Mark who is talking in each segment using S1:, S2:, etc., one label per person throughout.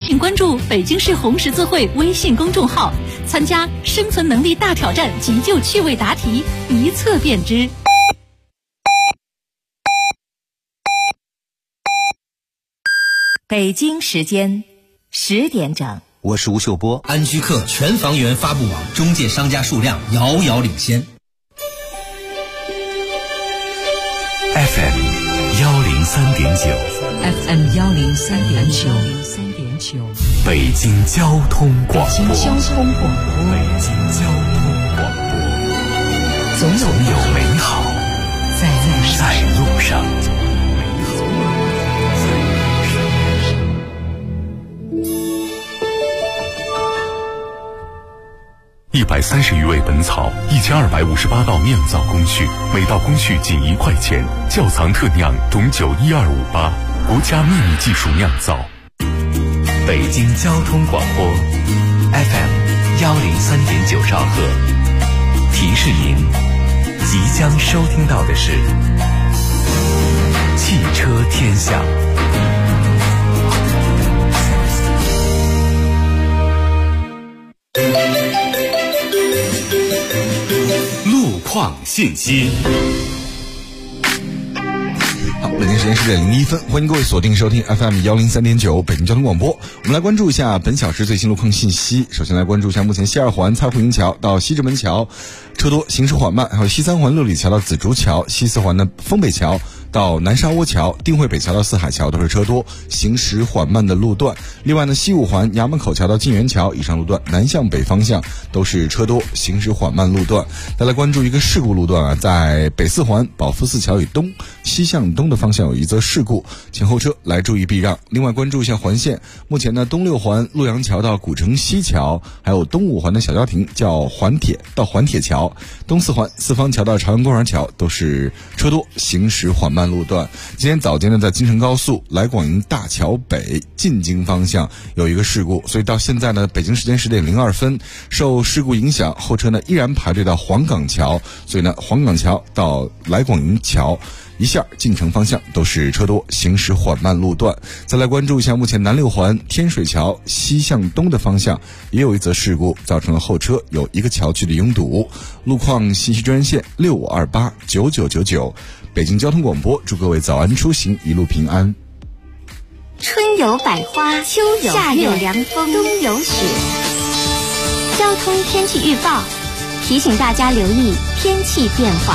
S1: 并关注北京市红十字会微信公众号，参加生存能力大挑战急救趣味答题，一测便知。
S2: 北京时间10点整，
S3: 我是吴秀波。
S4: 安居客全房源发布网中介商家数量遥遥领先。
S3: FM 103.9
S2: FM 103.9，
S3: 北京交通广播。
S2: 北京交通广播，总有美好在路上。
S5: 130余味本草，1258道酿造工序，每道工序仅1块钱。窖藏特酿董酒12588，国家秘密技术酿造。
S3: 北京交通广播 FM 103.9兆赫，提示您即将收听到的是汽车天下。
S5: 路况信息。
S6: 好，北京时间10点01分，欢迎各位锁定收听 FM 103.9北京交通广播。我们来关注一下本小时最新路况信息。首先来关注一下目前西2环蔡胡营桥到西直门桥车多，行驶缓慢；还有西3环乐里桥到紫竹桥，西4环的丰北桥到南沙窝桥、定慧北桥到四海桥都是车多，行驶缓慢的路段。另外呢，西5环衙门口桥到晋源桥以上路段南向北方向都是车多，行驶缓慢路段。再来关注一个事故路段啊，在北4环保福寺桥以东西向东的方向有一则事故，请后车来注意避让。另外关注一下环线，目前呢东6环洛阳桥到古城西桥，还有东5环的小交亭叫环铁到环铁桥，东4环四方桥到朝阳公园桥都是车多，行驶缓慢路段。今天早间呢，在京承高速来广营大桥北进京方向有一个事故，所以到现在呢，北京时间10点02分，受事故影响，后车呢依然排队到黄岗桥，所以呢，黄岗桥到来广营桥一线进城方向都是车多，行驶缓慢路段。再来关注一下目前南6环天水桥西向东的方向也有一则事故，造成了后车有一个桥区的拥堵。路况信息专线65289999。北京交通广播，祝各位早安出行，一路平安。
S7: 春有百花，秋有夏有凉风，冬有雪。交通天气预报提醒大家留意天气变化。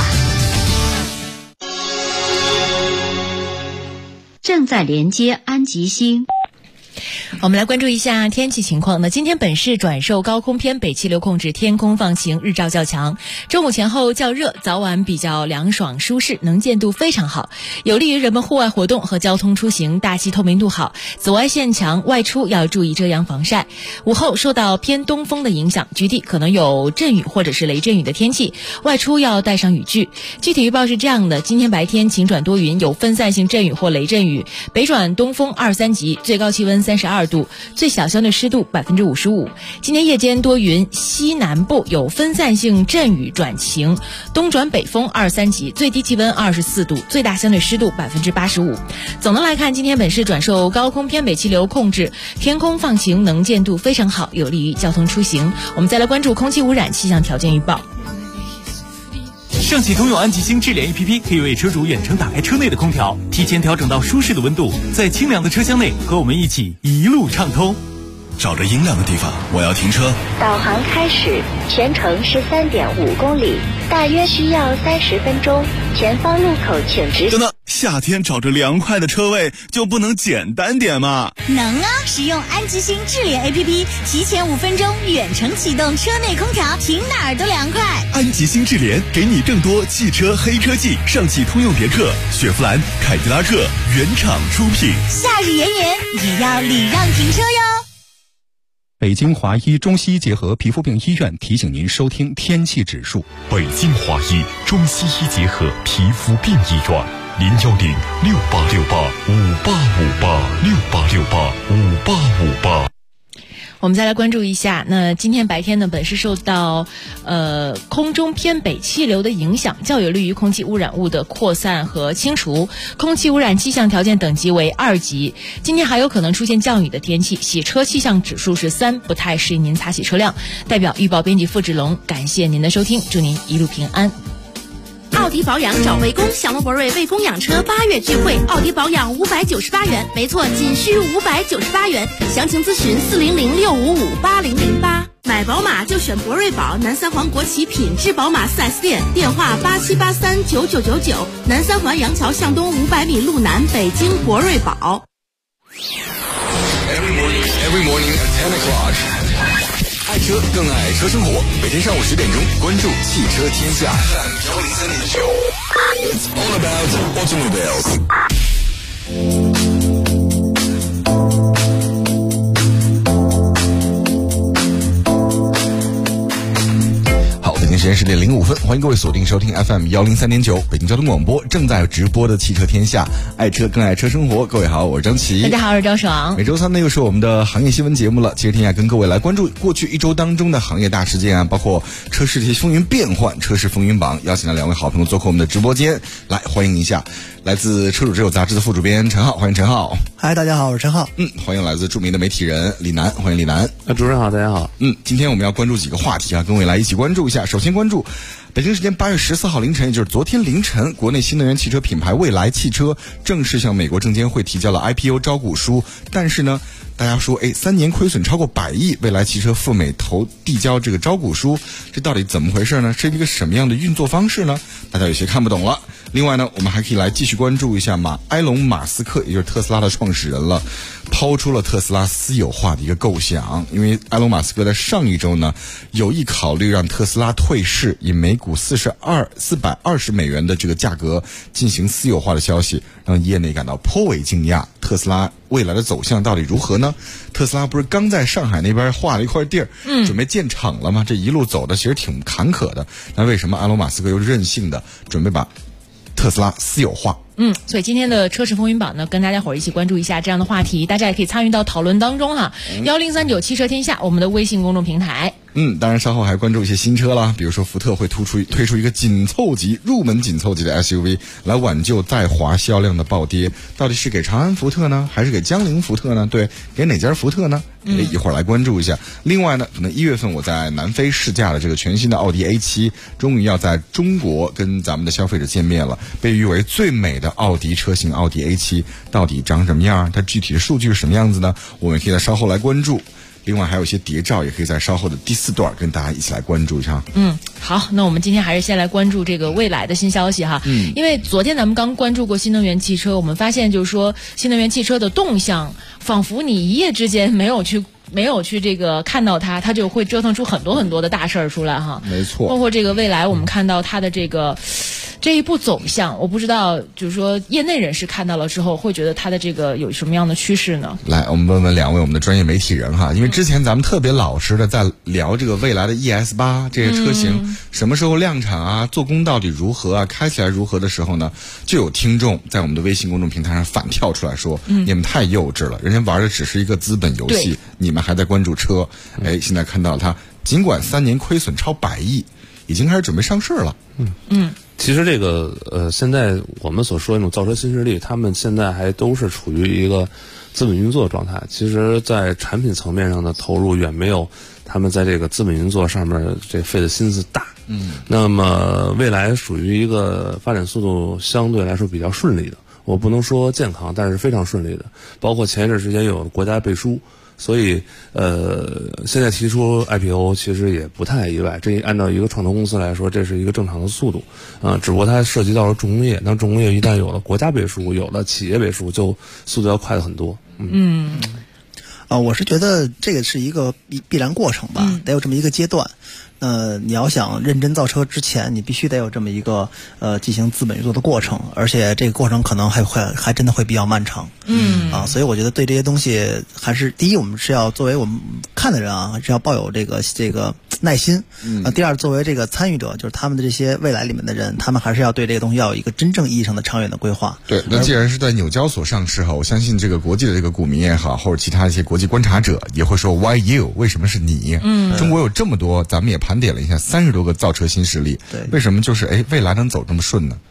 S2: 正在连接安吉星。
S8: 我们来关注一下天气情况。那今天本市转受高空偏北气流控制，天空放晴，日照较强，中午前后较热，早晚比较凉爽舒适，能见度非常好，有利于人们户外活动和交通出行。大气透明度好，紫外线强，外出要注意遮阳防晒。午后受到偏东风的影响，局地可能有阵雨或者是雷阵雨的天气，外出要带上雨具。具体预报是这样的：今天白天晴转多云，有分散性阵雨或雷阵雨，北转东风2、3级，最高气温32度，最小相对湿度55%。今天夜间多云，西南部有分散性阵雨转晴，东转北风2、3级，最低气温24度，最大相对湿度85%。总的来看，今天本市转受高空偏北气流控制，天空放晴，能见度非常好，有利于交通出行。我们再来关注空气污染气象条件预报。
S9: 上汽通用安吉星智联 APP 可以为车主远程打开车内的空调，提前调整到舒适的温度，在清凉的车厢内和我们一起一路畅通。
S10: 找着阴凉的地方，我要停车。
S7: 导航开始，全程13.5公里，大约需要30分钟。前方路口请直行。
S10: 等等，夏天找着凉快的车位就不能简单点吗？
S11: 能啊！使用安吉星智联 APP， 提前5分钟远程启动车内空调，停哪儿都凉快。
S10: 安吉星智联给你更多汽车黑科技，上汽通用别克、雪佛兰、凯迪拉克原厂出品。
S11: 夏日炎炎也要礼让停车哟。
S12: 北京华医中西结合皮肤病医院提醒您收听天气指数。
S5: 北京华医中西医结合皮肤病医院，01068685858，68685858。
S8: 我们再来关注一下，那今天白天呢，本市受到空中偏北气流的影响，较有利于空气污染物的扩散和清除，空气污染气象条件等级为2级。今天还有可能出现降雨的天气，洗车气象指数是3，不太适宜您擦洗车辆。代表预报编辑付志龙，感谢您的收听，祝您一路平安。
S1: 奥迪保养找魏工，小龙博瑞为供养车8月聚会，奥迪保养598元，没错，仅需598元。详情咨询400-655-8008。买宝马就选博瑞宝，南三环国企品质宝马 4S 店，电话87839999，南三环杨桥巷东500米路南，北京博瑞宝。
S6: Every morning at 10 o'clock. 爱车更爱车生活，每天上午10点钟，关注汽车天下。It's all about automobiles. 北京时间10点05分，欢迎各位锁定收听 FM 103.9北京交通广播，正在直播的汽车天下，爱车更爱车生活。各位好，我是张琪。
S8: 大家好，我是赵爽。
S6: 每周三呢，又是我们的行业新闻节目了。汽车天下跟各位来关注过去1周当中的行业大事件啊，包括车市这些风云变幻，车市风云榜，邀请了2位好朋友做客我们的直播间，来欢迎一下来自车主之友杂志的副主编陈浩，欢迎陈浩。
S13: 嗨，大家好，我是陈浩。
S6: 欢迎来自著名的媒体人李楠，欢迎李楠。
S14: 主持人好，大家好。
S6: 今天我们要关注几个话题啊，跟我来一起关注一下。首先关注北京时间8月14号凌晨，也就是昨天凌晨，国内新能源汽车品牌蔚来汽车正式向美国证监会提交了 IPO 招股书。但是呢，大家说，3年亏损超过100亿，蔚来汽车赴美递交这个招股书，这到底怎么回事呢？是一个什么样的运作方式呢？大家有些看不懂了。另外呢，我们还可以来继续关注一下埃隆·马斯克，也就是特斯拉的创始人了，抛出了特斯拉私有化的一个构想。因为埃隆·马斯克在上一周呢，有意考虑让特斯拉退市，以每股420美元的这个价格进行私有化的消息，让业内感到颇为惊讶。特斯拉未来的走向到底如何呢？特斯拉不是刚在上海那边划了一块地儿，准备建厂了吗？这一路走的其实挺坎坷的。那为什么埃隆·马斯克又任性的准备把特斯拉私有化？
S8: 所以今天的车市风云榜呢，跟大家伙儿一起关注一下这样的话题，大家也可以参与到讨论当中哈。1039汽车天下，我们的微信公众平台。
S6: 当然稍后还关注一些新车啦，比如说福特会推出一个入门紧凑级的 SUV 来挽救在华销量的暴跌，到底是给长安福特呢，还是给江铃福特呢？对，给哪家福特呢？一会儿来关注一下。另外呢，可能1月份我在南非试驾的这个全新的奥迪 A7，终于要在中国跟咱们的消费者见面了，被誉为最美的奥迪车型奥迪 A7 到底长什么样？它具体的数据是什么样子呢？我们可以在稍后来关注。另外还有一些谍照，也可以在稍后的第4段跟大家一起来关注一下。
S8: 好，那我们今天还是先来关注这个蔚来的新消息哈。因为昨天咱们刚关注过新能源汽车，我们发现就是说新能源汽车的动向，仿佛你一夜之间没有去这个看到它就会折腾出很多很多的大事儿出来哈。
S6: 没错，
S8: 包括这个蔚来，我们看到它的这一步走向，我不知道就是说业内人士看到了之后会觉得它的这个有什么样的趋势呢？
S6: 来，我们问问2位我们的专业媒体人哈，因为之前咱们特别老实的在聊这个蔚来的 ES8 这些车型什么时候量产啊，做工到底如何啊，开起来如何的时候呢，就有听众在我们的微信公众平台上反跳出来说，你们太幼稚了，人家玩的只是一个资本游戏，你们还在关注车。现在看到它尽管3年亏损超100亿，已经开始准备上市了。
S14: 其实这个现在我们所说的那种造车新势力，他们现在还都是处于一个资本运作状态。其实在产品层面上的投入远没有他们在这个资本运作上面这费的心思大。那么未来属于一个发展速度相对来说比较顺利的，我不能说健康，但是非常顺利的。包括前一阵时间有国家背书，所以现在提出 IPO 其实也不太意外，这按照一个创投公司来说，这是一个正常的速度只不过它涉及到了重工业，那重工业一旦有了国家背书，有了企业背书，就速度要快很多。
S13: 我是觉得这个是一个必然过程吧，得有这么一个阶段。你要想认真造车之前，你必须得有这么一个进行资本运作的过程，而且这个过程可能还真的会比较漫长。所以我觉得对这些东西还是第一，我们是要作为我们看的人啊，是要抱有这个耐心。第二，作为这个参与者，就是他们的这些未来里面的人，他们还是要对这个东西要有一个真正意义上的长远的规划。
S6: 对，那既然是在纽交所上市哈，我相信这个国际的这个股民也好，或者其他一些国际观察者也会说 Why you？ 为什么是你？中国有这么多，咱们也盘点了一下30多个造车新势力，
S13: 对，
S6: 为什么就是未来能走这么顺呢？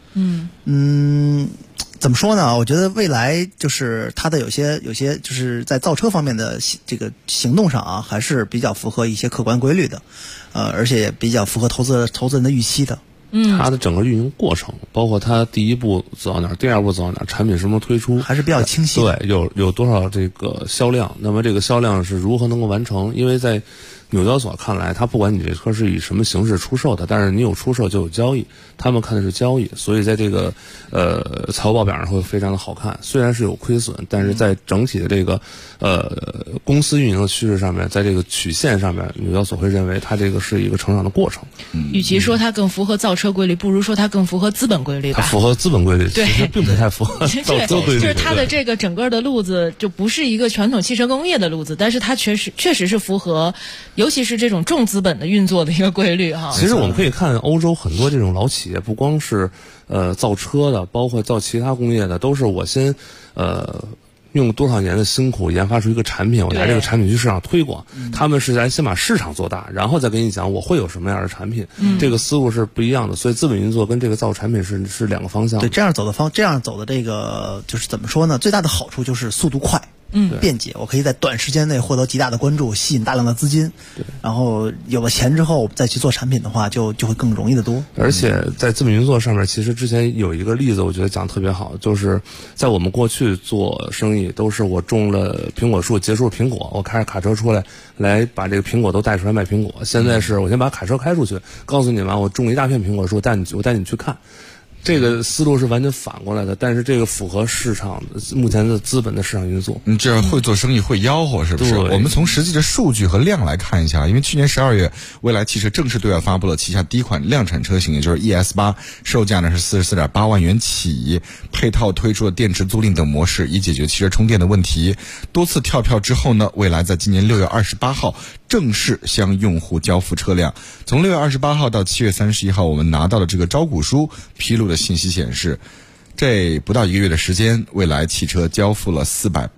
S13: 怎么说呢？我觉得未来就是它的有些就是在造车方面的这个行动上啊，还是比较符合一些客观规律的，而且也比较符合投资人的预期的。
S14: 它的整个运营过程，包括它第一步走到哪儿，第二步走到哪儿，产品什么时候推出，
S13: 还是比较清晰。
S14: 对，有多少这个销量，那么这个销量是如何能够完成？因为在纽交所看来，它不管你这车是以什么形式出售的，但是你有出售就有交易，他们看的是交易，所以在这个财务报表上会非常的好看。虽然是有亏损，但是在整体的这个公司运营的趋势上面，在这个曲线上面，纽交所会认为它这个是一个成长的过程。
S8: 与其说它更符合造车规律，不如说它更符合资本规律吧。
S14: 它符合资本规律，其实并不太符合造车规律。
S8: 就是它的这个整个的路子就不是一个传统汽车工业的路子，但是它确实是符合，尤其是这种重资本的运作的一个规律哈。
S14: 其实我们可以看欧洲很多这种老企业，不光是造车的，包括造其他工业的，都是我先用多少年的辛苦研发出一个产品，我拿这个产品去市场推广。他们是先把市场做大，然后再跟你讲我会有什么样的产品。这个思路是不一样的，所以资本运作跟这个造产品是两个方向。
S13: 对，这样走的这个就是怎么说呢？最大的好处就是速度快。便捷，我可以在短时间内获得极大的关注，吸引大量的资金，然后有了钱之后再去做产品的话，就会更容易得多。
S14: 而且在资本运作上面，其实之前有一个例子，我觉得讲得特别好，就是在我们过去做生意，都是我种了苹果树，结束苹果，我开着卡车出来把这个苹果都带出来卖苹果。现在是我先把卡车开出去，告诉你们我种一大片苹果树，我带你去看。这个思路是完全反过来的，但是这个符合市场目前的资本的市场运作。
S6: 你这会做生意会吆喝是不是？我们从实际的数据和量来看一下，因为去年12月，蔚来汽车正式对外发布了旗下第一款量产车型，也就是 ES8， 售价呢是44.8万元起，配套推出了电池租赁等模式，以解决汽车充电的问题。多次跳票之后呢，蔚来在今年6月28号正式向用户交付车辆。从6月28号到7月31号，我们拿到了这个招股书披露的信息显示，这不到1个月的时间，蔚来汽车交付了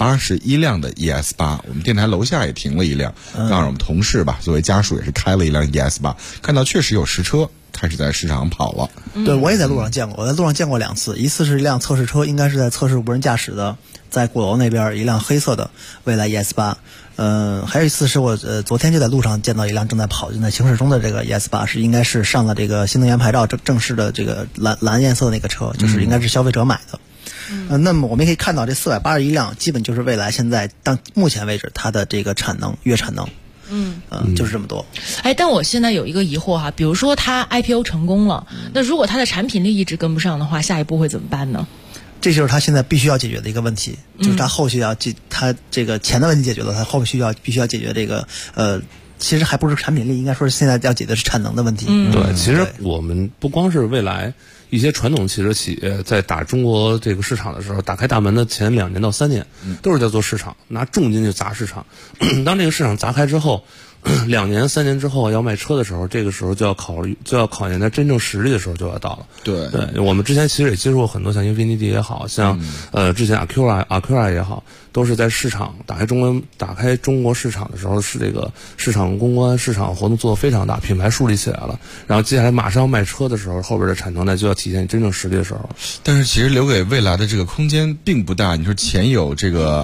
S6: 481辆的 ES8。我们电台楼下也停了一辆，让我们同事吧，作为家属也是开了一辆 ES8， 看到确实有实车开始在市场跑了。
S13: 对，我也在路上见过，我在路上见过2次，一次是一辆测试车，应该是在测试无人驾驶的，在鼓楼那边一辆黑色的蔚来 ES8。还有一次是我昨天就在路上见到一辆正在行驶中的这个 ES8， 是应该是上了这个新能源牌照正式的这个蓝颜色的那个车，就是应该是消费者买的。那么我们也可以看到这481辆基本就是蔚来现在到目前为止它的这个月产能。就是这么多。
S8: 但我现在有一个疑惑哈，比如说它 IPO 成功了，那如果它的产品力一直跟不上的话，下一步会怎么办呢？
S13: 这就是他现在必须要解决的一个问题，就是他后续他这个钱的问题解决了，他后续必须要解决这个其实还不是产品力，应该说是现在要解决的是产能的问题。
S14: 对，其实我们不光是蔚来，一些传统汽车企业在打中国这个市场的时候，打开大门的前2年到3年，都是在做市场，拿重金去砸市场。当这个市场砸开之后，2年3年之后要卖车的时候，这个时候就要考验它真正实力的时候就要到了。对，我们之前其实也接触过很多，像英菲尼迪也好像之前 Acura 也好，都是在市场打开中国市场的时候，是这个市场公关、市场活动做得非常大，品牌树立起来了。然后接下来马上要卖车的时候，后边的产能呢就要体现真正实力的时候。
S6: 但是其实留给蔚来的这个空间并不大。你说前有这个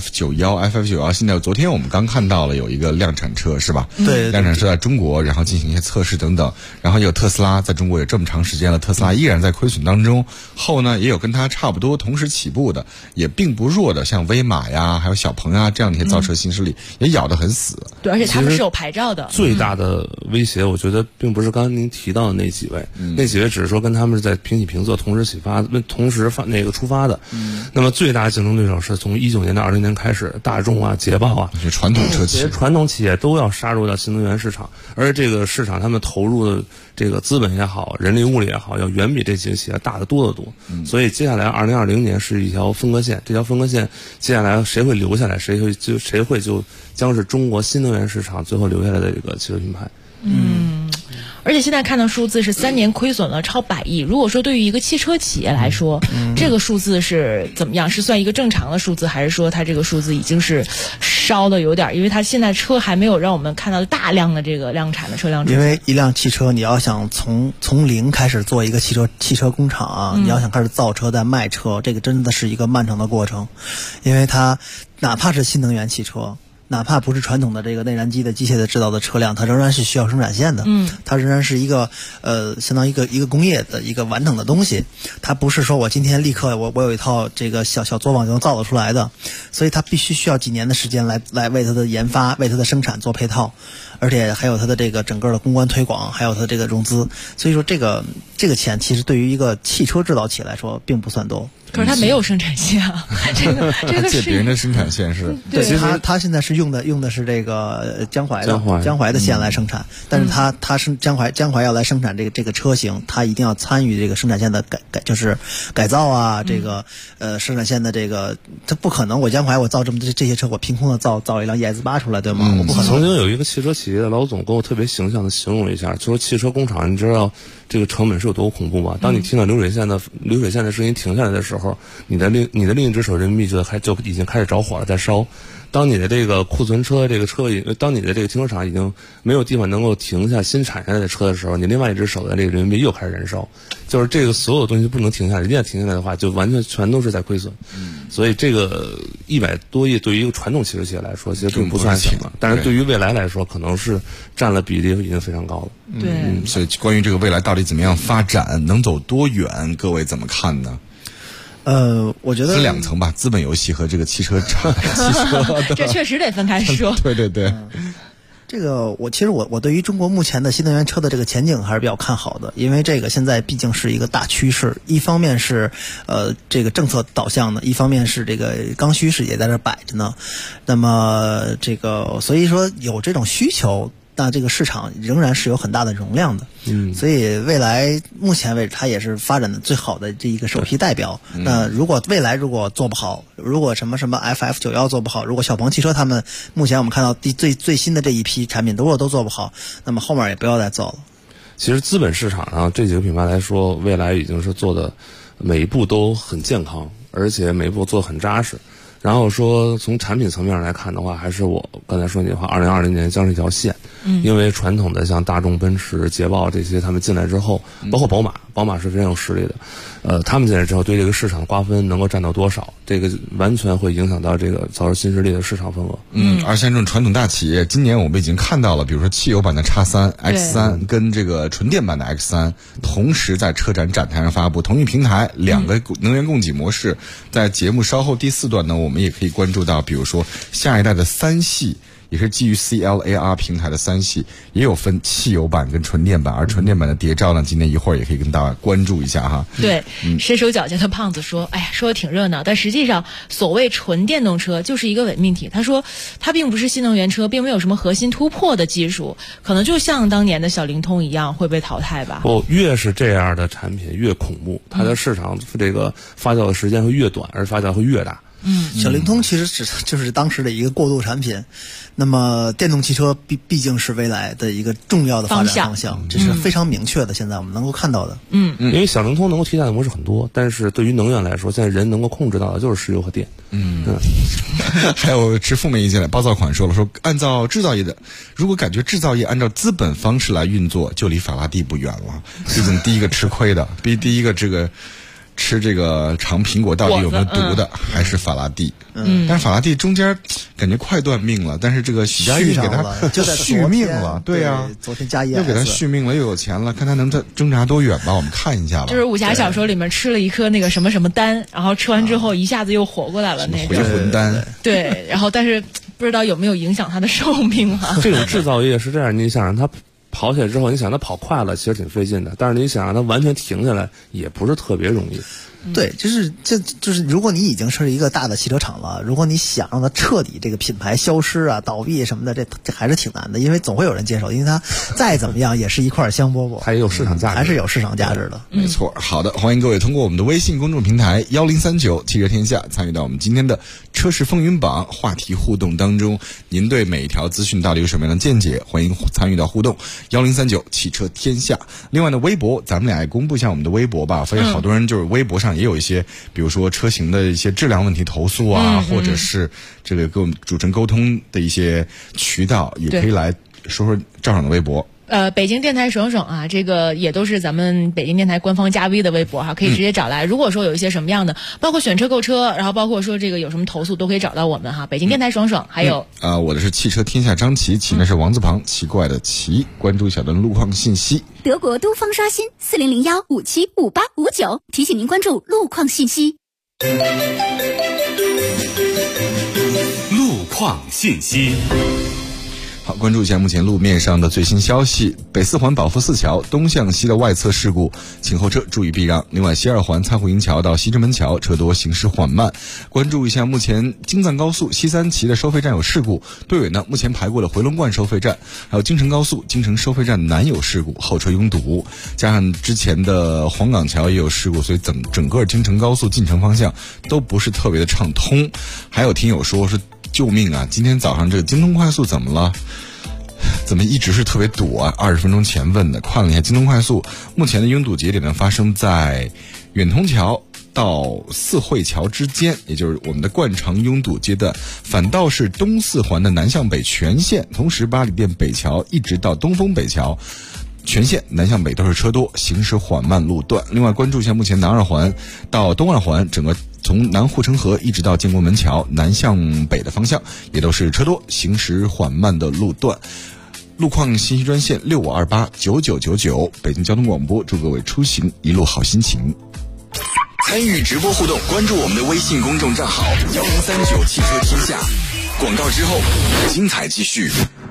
S6: FF91，现在昨天我们刚看到了有一个量产车。是吧？
S13: 对，
S6: 量产车在中国，然后进行一些测试等等，然后也有特斯拉在中国有这么长时间了，特斯拉依然在亏损当中。后呢，也有跟它差不多同时起步的，也并不弱的，像威马呀，还有小鹏啊这样的一些造车新势力，也咬得很死。
S8: 对，而且他们是有牌照的。
S14: 最大的威胁，我觉得并不是刚才您提到的那几位，那几位只是说跟他们是在平起平坐、同时出发的。那么最大的竞争对手是从19年到20年开始，大众啊、捷豹啊，
S6: 传统车企、
S14: 传统企业都要杀入到新能源市场，而这个市场他们投入的这个资本也好，人力物力也好，要远比这几个企业大得多得多。所以接下来2020年是一条分割线，这条分割线接下来谁会留下来，谁会就将是中国新能源市场最后留下来的一个汽车品牌。
S8: 而且现在看到数字是3年亏损了超100亿。如果说对于一个汽车企业来说，这个数字是怎么样？是算一个正常的数字，还是说它这个数字已经是烧的有点？因为它现在车还没有让我们看到大量的这个量产的车辆。
S13: 因为一辆汽车，你要想从零开始做一个汽车工厂啊，你要想开始造车再卖车，这个真的是一个漫长的过程。因为它哪怕是新能源汽车，哪怕不是传统的这个内燃机的机械的制造的车辆，它仍然是需要生产线的。它仍然是一个相当于一个工业的一个完整的东西。它不是说我今天立刻我有一套这个小作坊就能造得出来的，所以它必须需要几年的时间来为它的研发、为它的生产做配套，而且还有它的这个整个的公关推广，还有它这个融资。所以说这个钱其实对于一个汽车制造企业来说并不算多。
S8: 可是它没有生产线啊，这个
S6: 借别人的生产线是。
S13: 对，他现在是用的是这个江淮的线来生产，但是他是江淮要来生产这个车型，他一定要参与这个生产线的就是改造啊，这个生产线的这个，他不可能我江淮我造这么这些车，我凭空的造一辆 ES8 出来，对吗？我不可能。
S14: 曾经有一个汽车企业的老总跟我特别形象的形容了一下，就说汽车工厂，你知道这个成本是有多恐怖吗？当你听到流水线的声音停下来的时候，你的另一只手人民币就已经开始着火了，在烧。当你的这个库存车当你的这个停车场已经没有地方能够停下新产下来的车的时候，你另外一只手的这个人民币又开始燃烧。就是这个所有东西不能停下来，一旦停下来的话，就完全全都是在亏损。所以这个100多亿对于一个传统汽车企业来说，其实并不算什么，但是对于未来来说，可能是占了比例已经非常高了。
S8: 对，
S6: 所以关于这个未来到底怎么样发展，能走多远，各位怎么看呢？
S13: 我觉得
S6: 分2层吧，资本游戏和这个汽车
S8: 这确实得分开说。
S6: 对。
S13: 这个我对于中国目前的新能源车的这个前景还是比较看好的，因为这个现在毕竟是一个大趋势，一方面是这个政策导向的，一方面是这个刚需是也在这摆着呢。那么这个所以说有这种需求，那这个市场仍然是有很大的容量的。所以未来目前为止它也是发展的最好的这一个首批代表。那未来如果做不好，如果什么 FF91 做不好，如果小鹏汽车他们目前我们看到最新的这一批产品如果都做不好，那么后面也不要再做了。
S14: 其实资本市场上这几个品牌来说，未来已经是做的每一步都很健康，而且每一步做得很扎实。然后说从产品层面上来看的话，还是我刚才说那句话，2020年将是一条线。因为传统的像大众、奔驰、捷豹这些他们进来之后，包括宝马是非常有实力的，他们进来之后对这个市场瓜分能够占到多少，这个完全会影响到这个造车新势力的市场份额。
S6: 而像这种传统大企业，今年我们已经看到了，比如说汽油版的 X3 跟这个纯电版的 X3 同时在车展展台上发布，同一平台2个能源供给模式。在节目稍后第4段呢，我们也可以关注到，比如说下一代的3系。也是基于 CLAR 平台的3系，也有分汽油版跟纯电版，而纯电版的谍照呢，今天一会儿也可以跟大家关注一下哈。
S8: 对，身手矫健的胖子说：“哎呀，说的挺热闹，但实际上所谓纯电动车就是一个伪命题。他说，它并不是新能源车，并没有什么核心突破的技术，可能就像当年的小灵通一样会被淘汰吧。”
S14: 越是这样的产品越恐怖，它的市场这个发酵的时间会越短，而发酵会越大。
S13: 小灵通其实就是当时的一个过渡产品，那么电动汽车毕竟是未来的一个重要的发展方向，这是非常明确的，现在我们能够看到的。
S14: 因为小灵通能够替代的模式很多，但是对于能源来说，现在人能够控制到的就是石油和电。
S6: 还有持负面意见的暴躁款说了，说按照制造业的，如果感觉制造业按照资本方式来运作，就离法拉第不远了。毕竟第一个吃亏的，第一个这个吃这个长苹果到底有没有毒的，还是法拉第。但是法拉第中间感觉快断命了，但是这个许家印给他续命了，对呀，
S13: 昨天加
S6: 又给他续命了，又有钱了，看他能挣扎多远吧，我们看一下吧。
S8: 就是武侠小说里面吃了一颗那个什么什么丹，然后吃完之后一下子又活过来了，那个
S6: 回魂丹。
S8: 对，然后但是不知道有没有影响他的寿命啊？
S14: 这种制造业是这样，你想让他跑起来之后，你想他跑快了，其实挺费劲的，但是你想让他完全停下来，也不是特别容易。
S13: 对，就是如果你已经是一个大的汽车厂了，如果你想让它彻底这个品牌消失啊、倒闭什么的，这还是挺难的，因为总会有人接受，因为它再怎么样也是一块香饽饽，
S14: 它也有市场价值，
S13: 还是有市场价值的。
S6: 没错。好的，欢迎各位通过我们的微信公众平台1039汽车天下参与到我们今天的车市风云榜话题互动当中。您对每一条资讯到底有什么样的见解？欢迎参与到互动。 1039汽车天下。另外呢，微博咱们俩也公布一下我们的微博吧，发现好多人就是微博上也有一些，比如说车型的一些质量问题投诉啊，或者是这个跟我们主持人沟通的一些渠道，也可以来说说赵爽的微博。
S8: 北京电台爽爽啊，这个也都是咱们北京电台官方加 V 的微博哈，可以直接找来。如果说有一些什么样的，包括选车购车，然后包括说这个有什么投诉，都可以找到我们哈。北京电台爽爽，还有
S6: 我的是汽车天下张琪，琪呢是王字旁奇怪的奇，关注一下的路况信息。
S1: 德国东风刷新4001575859，提醒您关注路况信息。
S3: 路况信息。
S6: 好，关注一下目前路面上的最新消息。北四环保福寺桥东向西的外侧事故，请后车注意避让。另外，西二环蔡胡营桥到西直门桥车多，行驶缓慢。关注一下目前京藏高速西三旗的收费站有事故，队尾呢目前排过了回龙观收费站，还有京承高速京承收费站南有事故，后车拥堵。加上之前的黄岗桥也有事故，所以整个京承高速进城方向都不是特别的畅通。还有听友说是救命啊！今天早上这个京东快速怎么了？怎么一直是特别堵啊？20分钟前问的，看了一下京东快速，目前的拥堵节点呢发生在远通桥到四惠桥之间，也就是我们的惯常拥堵阶段。反倒是东四环的南向北全线，同时八里店北桥一直到东风北桥。全线南向北都是车多，行驶缓慢路段。另外关注一下目前南二环到东二环，整个从南护城河一直到建国门桥南向北的方向也都是车多，行驶缓慢的路段。路况信息专线65289999，北京交通广播，祝各位出行一路好心情。
S2: 参与直播互动，关注我们的微信公众账号1039汽车天下。广告之后，精彩继续。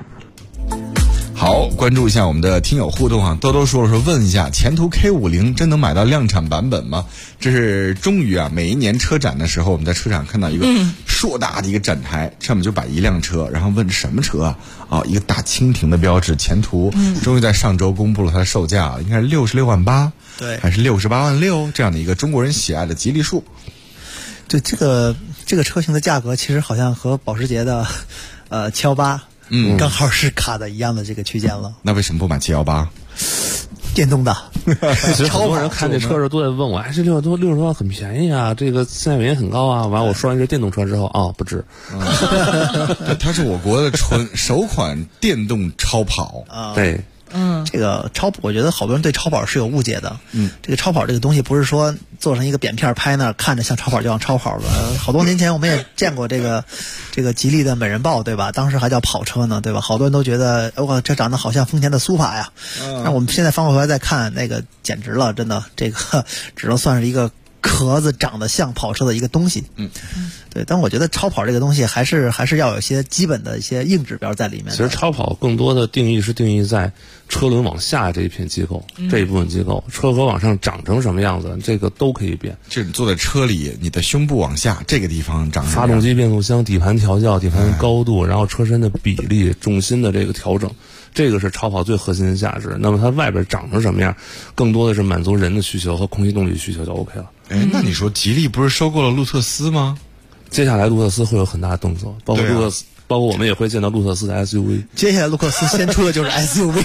S6: 好，关注一下我们的听友互动啊，多多说问一下，前途 K50 真能买到量产版本吗？这是终于啊，每一年车展的时候，我们在车展看到一个硕大的一个展台，上面就摆一辆车，然后问什么车啊？一个大蜻蜓的标志，前途终于在上周公布了它的售价，应该是66万8，
S13: 对，
S6: 还是68万6这样的一个中国人喜爱的吉利数。
S13: 对，这个车型的价格其实好像和保时捷的718。刚好是卡的一样的这个区间了。
S6: 那为什么不买718？
S13: 电动的。
S14: 其实很多人看这车的时候都在问我，这60多万很便宜啊，这个性价比也很高啊。完，我说完这电动车之后，不值。
S6: 它是我国的首款电动超跑。
S14: 对。
S13: 这个我觉得好多人对超跑是有误解的。这个超跑这个东西不是说做成一个扁片拍那儿看着像超跑就像超跑了。好多年前我们也见过这个吉利的美人豹，对吧？当时还叫跑车呢，对吧？好多人都觉得哇，这长得好像丰田的苏法呀。但我们现在翻过来再看，那个简直了，真的，这个只能算是一个壳子长得像跑车的一个东西。对，但我觉得超跑这个东西还是要有一些基本的一些硬指标在里面。
S14: 其实超跑更多的定义是定义在车轮往下这一片机构，这一部分机构，车壳往上长成什么样子，这个都可以变。
S6: 就是你坐在车里，你的胸部往下这个地方长什么样，
S14: 发动机、变速箱、底盘调教、底盘高度，然后车身的比例、重心的这个调整。这个是超跑最核心的价值。那么它外边长成什么样，更多的是满足人的需求和空气动力需求就 OK 了。
S6: 那你说吉利不是收购了路特斯吗？
S14: 接下来路特斯会有很大的动作，包括我们也会见到路特斯的 SUV。
S13: 接下来路克斯先出的就是 SUV。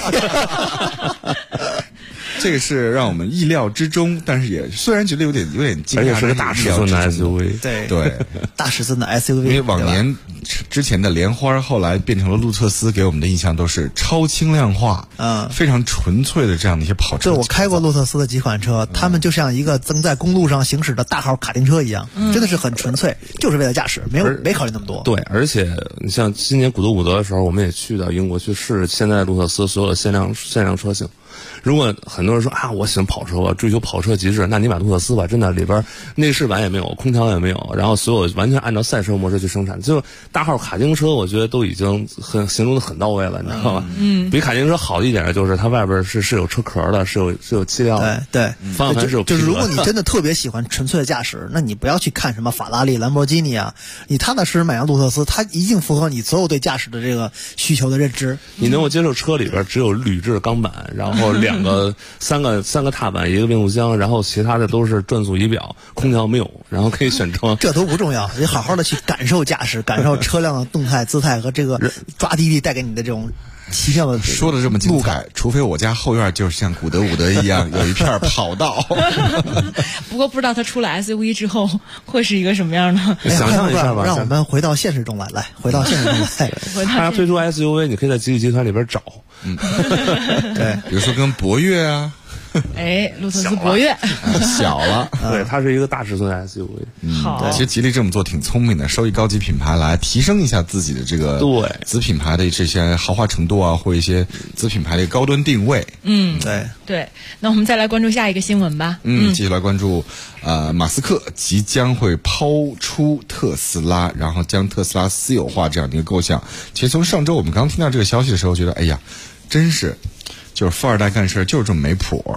S6: 这个是让我们意料之中，但是也虽然觉得有点惊讶，
S14: 而且是个大尺寸的 SUV。
S13: 对，大尺寸的 SUV。
S6: 因为往年之前的莲花，后来变成了路特斯，给我们的印象都是超轻量化，非常纯粹的这样的一些跑车。
S13: 对，我开过路特斯的几款车，他们就像一个正在公路上行驶的大号卡丁车一样，真的是很纯粹，就是为了驾驶，没考虑那么多。
S14: 对，而且你像今年古德伍德的时候，我们也去到英国去试现在的路特斯所有的限量车型。如果很多人说我喜欢跑车，我追求跑车极致，那你买路特斯吧，真的里边内饰板也没有，空调也没有，然后所有完全按照赛车模式去生产，就大号卡丁车，我觉得都已经形容的很到位了，你知道吗？比卡丁车好一点的就是它外边是有车壳的，是有漆料的，
S13: 对，
S14: 方向盘是有。
S13: 就是如果你真的特别喜欢纯粹的驾驶，那你不要去看什么法拉利、兰博基尼啊，你踏踏实实买辆路特斯，它一定符合你所有对驾驶的这个需求的认知。
S14: 你能够接受车里边只有铝制钢板，然后三个踏板，一个变速箱，然后其他的都是转速仪表，空调没有，然后可以选装。
S13: 这都不重要，你好好的去感受驾驶，感受车辆的动态、姿态和这个抓地力带给你的这种奇妙的
S6: 说的这么精彩，除非我家后院就是像古德伍德一样有一片跑道。
S8: 不过不知道它出了 SUV 之后会是一个什么样的？
S14: 想象一下吧，
S13: 让我们回到现实中来，回到现实中来。
S14: 它推出 SUV， 你可以在吉利集团里边找。
S6: 对，比如说跟博越啊。
S8: 路特斯博越
S6: 小了，
S14: 对，它是一个大尺寸的 SUV。
S8: 好，
S6: 其实吉利这么做挺聪明的，收一高级品牌来提升一下自己的这个子品牌的这些豪华程度啊，或一些子品牌的高端定位。
S8: 对。那我们再来关注下一个新闻吧。
S6: 继续来关注，马斯克即将会抛出特斯拉，然后将特斯拉私有化这样的一个构想。其实从上周我们刚听到这个消息的时候，觉得哎呀，真是。就是富二代干事就是这么没谱，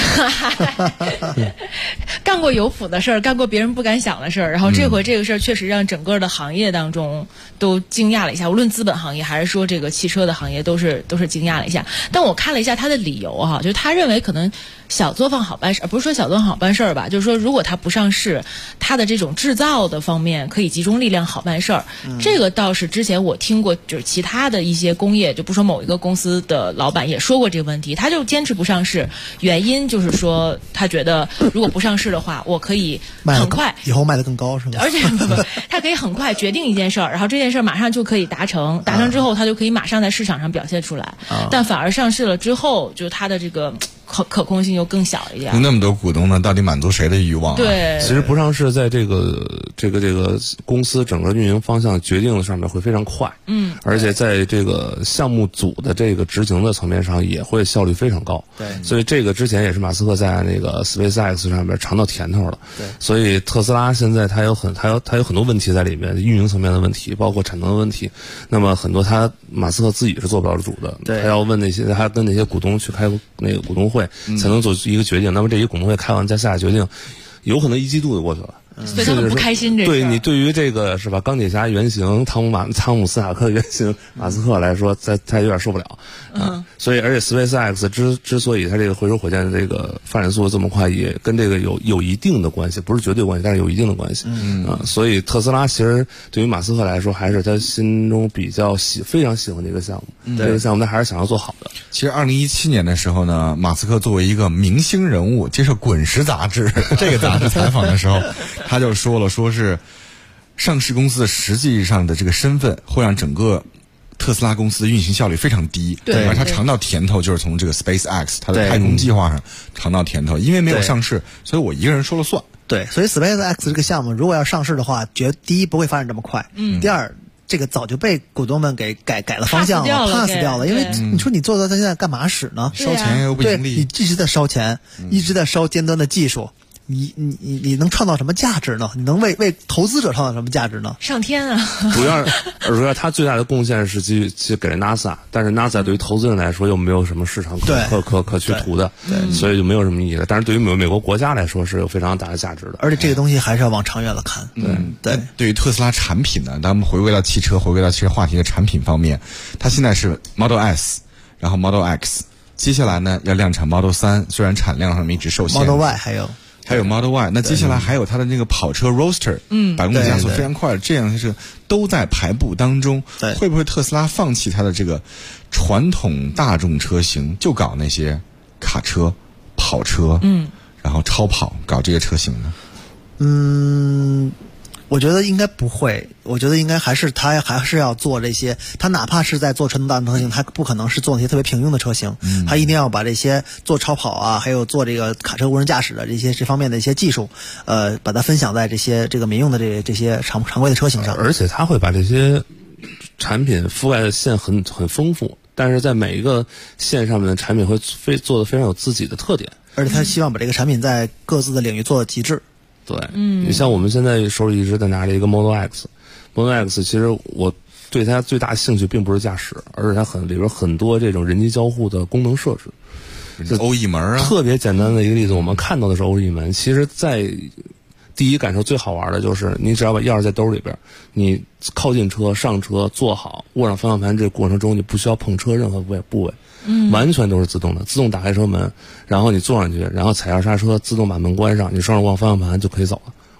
S8: 干过有谱的事儿，干过别人不敢想的事儿，然后这回这个事儿确实让整个的行业当中都惊讶了一下，无论资本行业还是说这个汽车的行业都是惊讶了一下。但我看了一下他的理由哈，就是他认为可能小作坊好办事，不是说小作坊好办事儿吧，就是说如果他不上市，他的这种制造的方面可以集中力量好办事儿。这个倒是之前我听过，就是其他的一些工业，就不说某一个公司的老板也说过这个问题，他就坚持不上市，原因就是说他觉得如果不上市的话，我可以很快
S13: 以后卖得更高是吧？
S8: 而且他可以很快决定一件事儿，然后这件事儿马上就可以达成之后，他就可以马上在市场上表现出来。但反而上市了之后，就他的这个可控性就更小一点。
S6: 有那么多股东呢，到底满足谁的欲望？
S8: 对，
S14: 其实不上市，在这个公司整个运营方向决定的上面会非常快，而且在这个项目组的这个执行的层面上也会效率非常高。
S13: 对，
S14: 所以这个之前也是马斯克在那个 SpaceX 上面尝到甜头了。
S13: 对，
S14: 所以特斯拉现在它有很多问题在里面，运营层面的问题，包括产能的问题。那么很多马斯克自己是做不了主的，
S13: 对，
S14: 他要问他要跟那些股东去开那个股东会，才能做一个决定。那么这一股东会开完再下决定，有可能1季度就过去了。
S8: 所以他很不开心。这
S14: 对你对于这个是吧？钢铁侠原型汤姆斯塔克原型马斯克来说，他有点受不了。所以而且 SpaceX 之所以它这个回收火箭的这个发展速度这么快，也跟这个有一定的关系，不是绝对关系，但是有一定的关系。所以特斯拉其实对于马斯克来说，还是他心中非常喜欢的一个项目。这个项目他还是想要做好的。
S6: 其实2017年的时候呢，马斯克作为一个明星人物，接受《滚石》杂志这个杂志采访的时候，他就说是上市公司的实际上的这个身份会让整个特斯拉公司的运行效率非常低。
S8: 对，
S6: 而他尝到甜头就是从这个 SpaceX 他的太空计划上尝到甜头，因为没有上市，所以我一个人说了算。
S13: 对，所以 SpaceX 这个项目如果要上市的话，第一不会发展这么快，第二这个早就被股东们给改了方向了，pass 掉了。因为你说你做到它现在干嘛使呢？
S6: 烧钱又不盈利，
S13: 你一直在烧钱，一直在烧尖端的技术。你能创造什么价值呢？你能为投资者创造什么价值呢？
S8: 上天啊！
S14: 主要他最大的贡献是去给了 NASA， 但是 NASA 对于投资人来说又没有什么市场可去图的，所以就没有什么意义了。但是对于美国国家来说是有非常大的价值的。
S13: 而且这个东西还是要往长远了看。
S6: 对于特斯拉产品呢，当我们回归到汽车话题的产品方面，它现在是 Model S， 然后 Model X， 接下来呢要量产 Model 3，虽然产量上面一直受限。
S13: Model Y
S6: 还有 Model Y， 那接下来还有它的那个跑车 Roadster， 百公里加速非常快，这样是都在排布当中。会不会特斯拉放弃它的这个传统大众车型，就搞那些卡车、跑车，然后超跑，搞这些车型呢？
S13: 我觉得应该不会，我觉得应该还是要做这些，他哪怕是在做传统大众车型，他不可能是做那些特别平庸的车型，他一定要把这些做超跑啊，还有做这个卡车无人驾驶的这方面的一些技术，把它分享在这个民用的这些常规的车型上。
S14: 而且他会把这些产品覆盖的线很丰富，但是在每一个线上面的产品会做得非常有自己的特点，
S13: 而且他希望把这个产品在各自的领域做到极致。
S14: 对，你像我们现在手里一直在拿着一个 Model X，Model X 其实我对它最大的兴趣并不是驾驶，而是它里边很多这种人机交互的功能设置，
S6: 欧翼门啊，
S14: 特别简单的一个例子，我们看到的是欧翼门，其实在第一感受最好玩的就是你只要把钥匙在兜里边，你靠近车、上车、坐好、握上方向盘，这个过程中你不需要碰车任何部位。完全都是自动的，自动打开车门，然后你坐上去，然后踩下刹车，自动把门关上，你双手握方向盘就可以走了，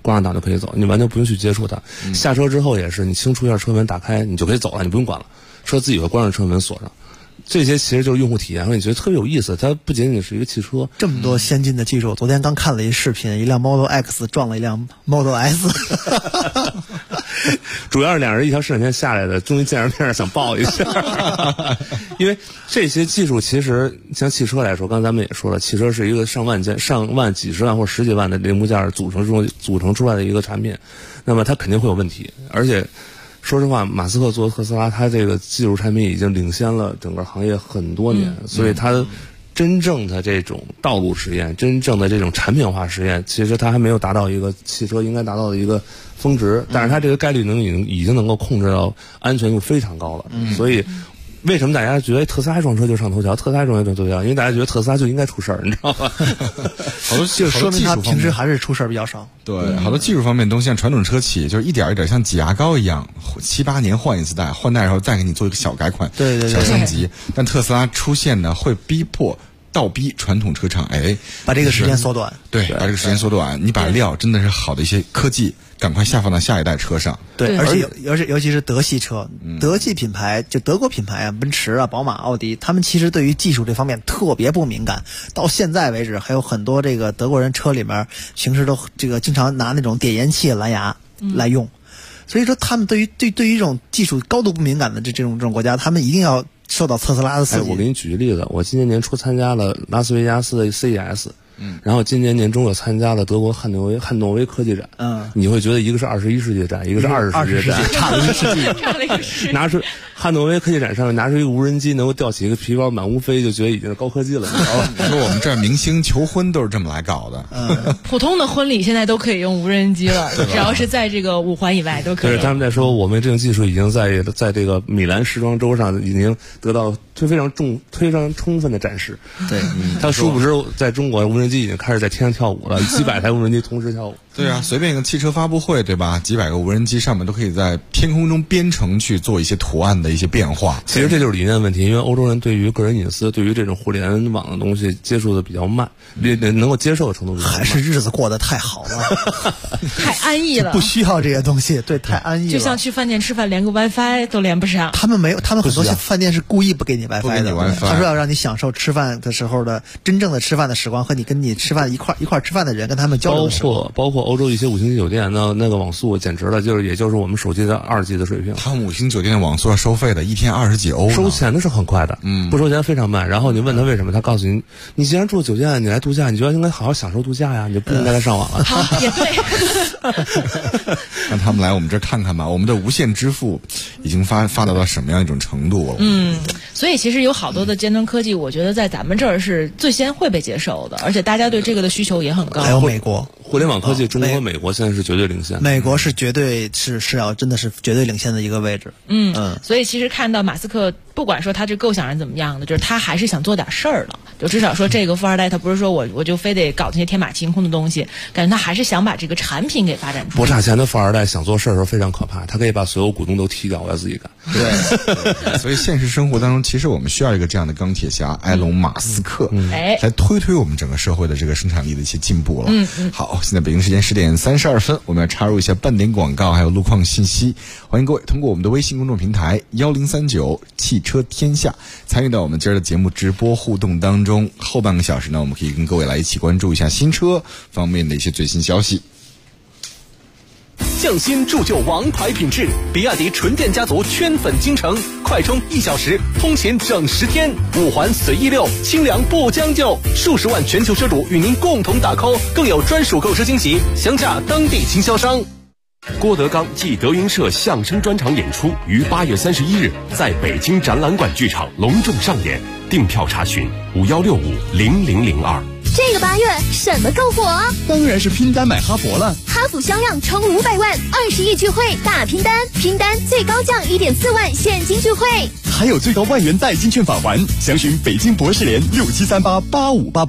S14: 关上档就可以走，你完全不用去接触它。下车之后也是，你轻触一下车门打开，你就可以走了，你不用管了，车自己会关上车门锁上。这些其实就是用户体验，让你觉得特别有意思。它不仅仅是一个汽车，
S13: 这么多先进的技术。昨天刚看了一视频，一辆 Model X 撞了一辆 Model S，
S14: 主要是两人一条生产线下来的，终于见着面想抱一下。因为这些技术其实像汽车来说，刚才咱们也说了，汽车是一个上万几十万或十几万的零部件组成出来的一个产品，那么它肯定会有问题，而且。说实话，马斯克做特斯拉，他这个技术产品已经领先了整个行业很多年，所以他真正的这种道路实验，真正的这种产品化实验，其实他还没有达到一个汽车应该达到的一个峰值，但是他这个概率已经能够控制到安全度非常高了，所以。为什么大家觉得特斯拉撞车就上头条？特斯拉撞车就头条，因为大家觉得特斯拉就应该出事儿，你知道吧？
S6: 好多
S13: 就说明他平时还是出事儿比较少。
S6: 对，好多技术方面东西，像传统车企就是一点一点像挤牙膏一样，7、8年换一次代，换代然后再给你做一个小改款，
S13: 对
S6: 小升级。但特斯拉出现呢，会倒逼传统车厂，
S13: 把这个时间缩短。
S6: 对，把这个时间缩短。你把料真的是好的一些科技。赶快下放到下一代车上。
S13: 对，而且尤其是德系车，德系品牌就德国品牌啊，奔驰啊、宝马、奥迪，他们其实对于技术这方面特别不敏感。到现在为止，还有很多这个德国人车里面平时都这个经常拿那种点烟器蓝牙来用，所以说他们对于这种技术高度不敏感的这种国家，他们一定要受到特斯拉的刺激。
S14: 我给你举个例子，我今年年初参加了拉斯维加斯的 CES。然后今年年中又参加了德国汉诺威科技展。你会觉得一个是21世纪的展，一个是20世纪的展，
S13: 差了一个世纪，
S8: 差了一个世纪。
S14: 拿出汉诺威科技展上面拿出一个无人机，能够吊起一个皮包满屋飞，就觉得已经是高科技了。你知道吧？
S6: 你说我们这儿明星求婚都是这么来搞的。
S8: 普通的婚礼现在都可以用无人机了，只要是在这个5环以外都可以。
S14: 对，他们在说我们这种技术已经在这个米兰时装周上已经得到非常充分的展示。
S13: 对，
S14: 他殊不知在中国无人机已经开始在天上跳舞了，几百台无人机同时跳舞。
S6: 对啊，随便一个汽车发布会，对吧？几百个无人机上面都可以在天空中编程去做一些图案的一些变化。
S14: 其实这就是理念问题，因为欧洲人对于个人隐私、对于这种互联网的东西接触的比较慢，能够接受的程度比较慢。
S13: 还是日子过得太好了，
S8: 太安逸了，
S13: 不需要这些东西。对，太安逸了。
S8: 就像去饭店吃饭，连个 WiFi 都连不上。
S13: 他们很多饭店是故意不给你 WiFi 的，他说要让你享受吃饭的时候的真正的吃饭的时光，和你跟你吃饭一块吃饭的人跟他们交流的时光。
S14: 包括欧洲一些5星级酒店，那个网速简直了，也就是我们手机的2G 的水平。
S6: 他们5星酒店的网速要收费的，1天20几欧。
S14: 收钱的是很快的，不收钱非常慢。然后你问他为什么，他告诉你，你既然住酒店，你来度假，你就应该好好享受度假呀，你就不应该来上网了。
S8: 好，也对。
S6: 让他们来我们这儿看看吧，我们的无线支付已经发达到什么样一种程度了？
S8: 所以其实有好多的尖端科技，我觉得在咱们这儿是最先会被接受的，而且大家对这个的需求也很高。
S13: 还有美国
S14: 互联网科技，中国和美国现在是绝对领先。
S13: 美国是绝对是要真的是绝对领先的一个位置。
S8: 所以其实看到马斯克，不管说他这构想是怎么样的，就是他还是想做点事儿的。就至少说这个富二代，他不是说我就非得搞那些天马行空的东西，感觉他还是想把这个产品给发展出来。
S14: 不差钱的富二代想做事儿的时候非常可怕，他可以把所有股东都踢掉，我要自己干。
S6: 对，所以现实生活当中，其实我们需要一个这样的钢铁侠埃隆·马斯克，来推我们整个社会的这个生产力的一些进步了。好，现在北京时间10点32分，我们要插入一下半点广告，还有路况信息。欢迎各位通过我们的微信公众平台1039汽车天下参与到我们今儿的节目直播互动当中。后半个小时呢，我们可以跟各位来一起关注一下新车方面的一些最新消息。
S15: 匠心铸就王牌品质，比亚迪纯电家族圈粉京城，快充1小时，通勤整10天，5环随意溜，清凉不将就，数十万全球车主与您共同打 call， 更有专属购车惊喜，详洽当地经销商。
S10: 郭德纲暨德云社相声专场演出于8月31日在北京展览馆剧场隆重上演，订票查询51650002。
S16: 这个8月什么够火？
S17: 当然是拼单买哈佛了。
S16: 哈弗销量冲500万，20亿聚会大拼单，拼单最高降1.4万现金聚会，
S17: 还有最高万元代金券返还。详询北京博士联67388588。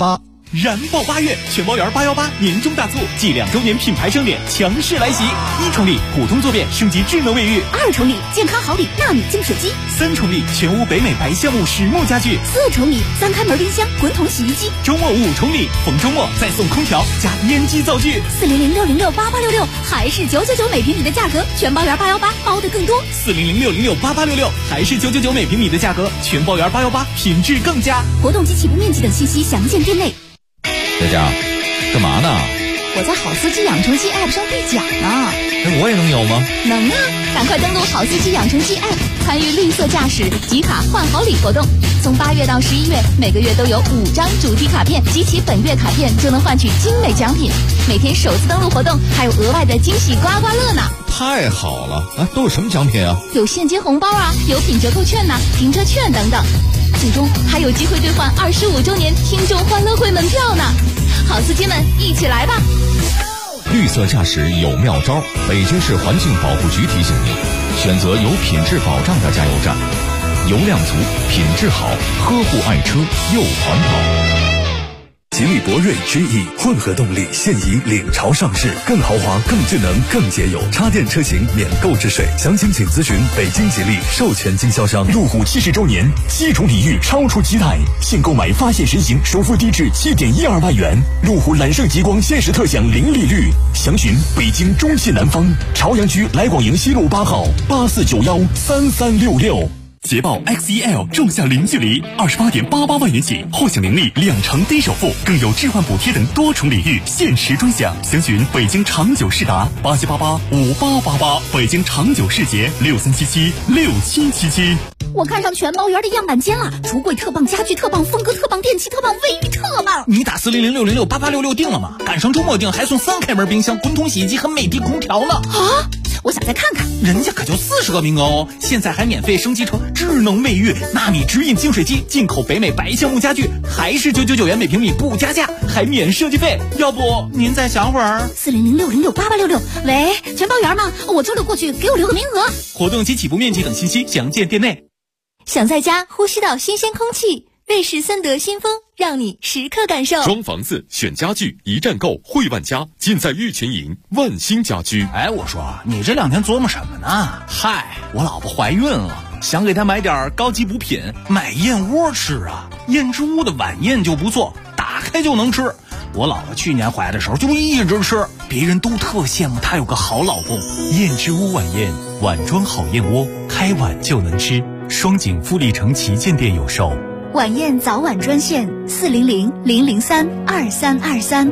S9: 燃爆8月，全包圆818年终大促暨2周年品牌盛典强势来袭！1重礼普通坐便升级智能卫浴
S1: ，2重礼健康好礼纳米净水机
S9: ，3重礼全屋北美白橡木实木家具
S1: ，4重礼3开门冰箱滚筒洗衣机，
S9: 周末5重礼，逢周末再送空调加烟机灶具
S1: ，400-606-8866还是999每平米的价格，全包圆818包的更多
S9: ，400-606-8866还是999每平米的价格，全包圆818品质更佳。
S1: 活动及起步面积等信息详见店内。
S18: 佳佳，干嘛呢？
S16: 我在好司机养成记 App 上兑奖呢。
S18: 我也能有吗？
S16: 能啊！赶快登录好司机养成记 App， 参与绿色驾驶集卡换好礼活动。从8月到11月，每个月都有5张主题卡片，集齐本月卡片就能换取精美奖品。每天首次登录活动还有额外的惊喜刮刮乐呢！
S18: 太好了！都有什么奖品啊？
S16: 有现金红包啊，有品折扣券呐，停车券等等。最终还有机会兑换25周年听众欢乐会门票呢！好司机们，一起来吧！
S18: 绿色驾驶有妙招，北京市环境保护局提醒您：选择有品质保障的加油站，油量足，品质好，呵护爱车又环保。
S19: 吉利博瑞 GE 混合动力现已领潮上市，更豪华、更智能、更节油，插电车型免购置税。详情请咨询北京吉利授权经销商。
S2: 路虎70周年，7重礼遇超出期待，现购买发现神行首付低至7.12万元，路虎揽胜极光限时特享零利率。详询北京中信南方朝阳区来广营西路8号84913366。捷豹 XEL 纵享零距离，28.88万元起，后享零利2成低首付，更有置换补贴等多重礼遇，限时专享。详询北京长久世达87885888，北京长久世捷63776777。
S1: 我看上全包圆的样板间了，橱柜特棒，家具特棒，风格特棒，电器特棒，卫浴特棒。
S4: 你打400-606-8866订了吗？赶上周末订还送3开门冰箱、滚筒洗衣机和美的空调呢。
S1: 啊！我想再看看，
S4: 人家可就40个名额哦！现在还免费升级成智能卫浴、纳米直饮净水机，进口北美白橡木家具，还是999元每平米不加价，还免设计费。要不您再想会儿
S1: ？400-606-8866。喂，全包圆吗？我周六过去，给我留个名额。
S9: 活动及起步面积等信息详见店内。
S16: 想在家呼吸到新鲜空气，瑞士森德新风让你时刻感受。
S10: 装房子、选家具，一站购汇万家，尽在玉泉营万兴家居。
S4: 哎，我说你这2天琢磨什么呢？嗨，我老婆怀孕了，想给她买点高级补品，买燕窝吃啊。燕之屋的晚宴就不错，打开就能吃。我老婆去年怀的时候就一直吃，别人都特羡慕她有个好老公。
S9: 燕之屋晚宴，碗装好燕窝，开碗就能吃。双井富力城旗舰店有售。
S16: 晚宴早晚专线400-003-2323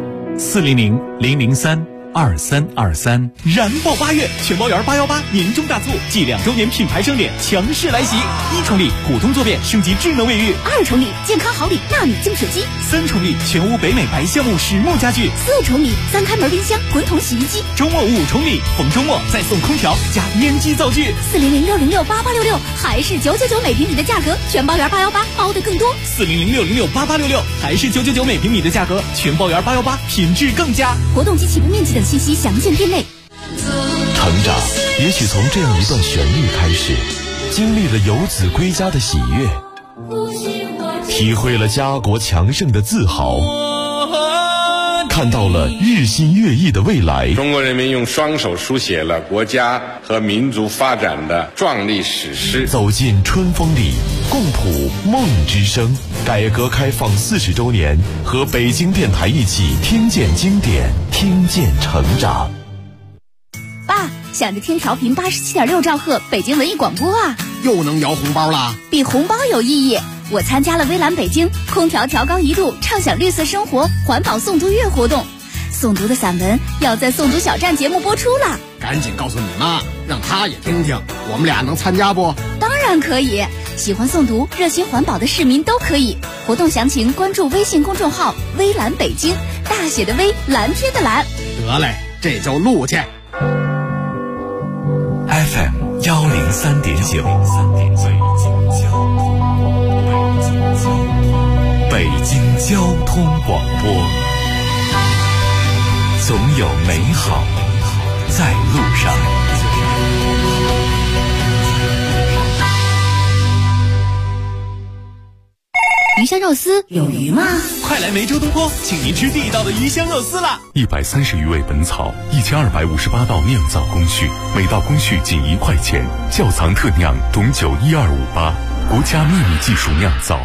S9: 400-003-2323。燃爆8月，全包圆818年终大促暨2周年品牌盛典强势来袭！1重礼普通坐便升级智能卫浴
S1: ，2重礼健康好礼纳米净水机
S9: ，3重礼全屋北美白橡木实木家具
S1: ，4重礼3开门冰箱滚筒洗衣机，
S9: 周末5重礼，逢周末再送空调加烟机灶具
S1: ，400-606-8866还是999每平米的价格，全包圆818包的更多
S9: ，400-606-8866还是999每平米的价格，全包圆818品质更佳。
S1: 活动及起步面积等信息详见店内。
S20: 成长也许从这样一段旋律开始，经历了游子归家的喜悦，体会了家国强盛的自豪，看到了日新月异的未来。
S21: 中国人民用双手书写了国家和民族发展的壮丽史诗。
S20: 走进春风里，共谱梦之声。改革开放40周年，和北京电台一起听见经典，听见成长。
S1: 爸，想着听调频87.6兆赫北京文艺广播啊，
S22: 又能摇红包啦！
S1: 比红包有意义。我参加了微蓝北京空调调高1度，畅享绿色生活环保诵读月活动。诵读的散文要在诵读小站节目播出了，
S22: 赶紧告诉你妈，让她也听听。我们俩能参加不？
S1: 当然可以，喜欢诵读、热心环保的市民都可以。活动详情关注微信公众号“微蓝北京”，大写的微，蓝天的蓝。
S22: 得嘞，这就录去。
S3: FM 103.9，北京交通广播，总有美好在路上。
S1: 鱼香肉丝有鱼吗？
S9: 快来梅州东坡，请您吃地道的鱼香肉丝啦
S5: ！130余味本草，1258道酿造工序，每道工序仅1块钱，窖藏特酿，董酒12588，国家秘密技术酿造。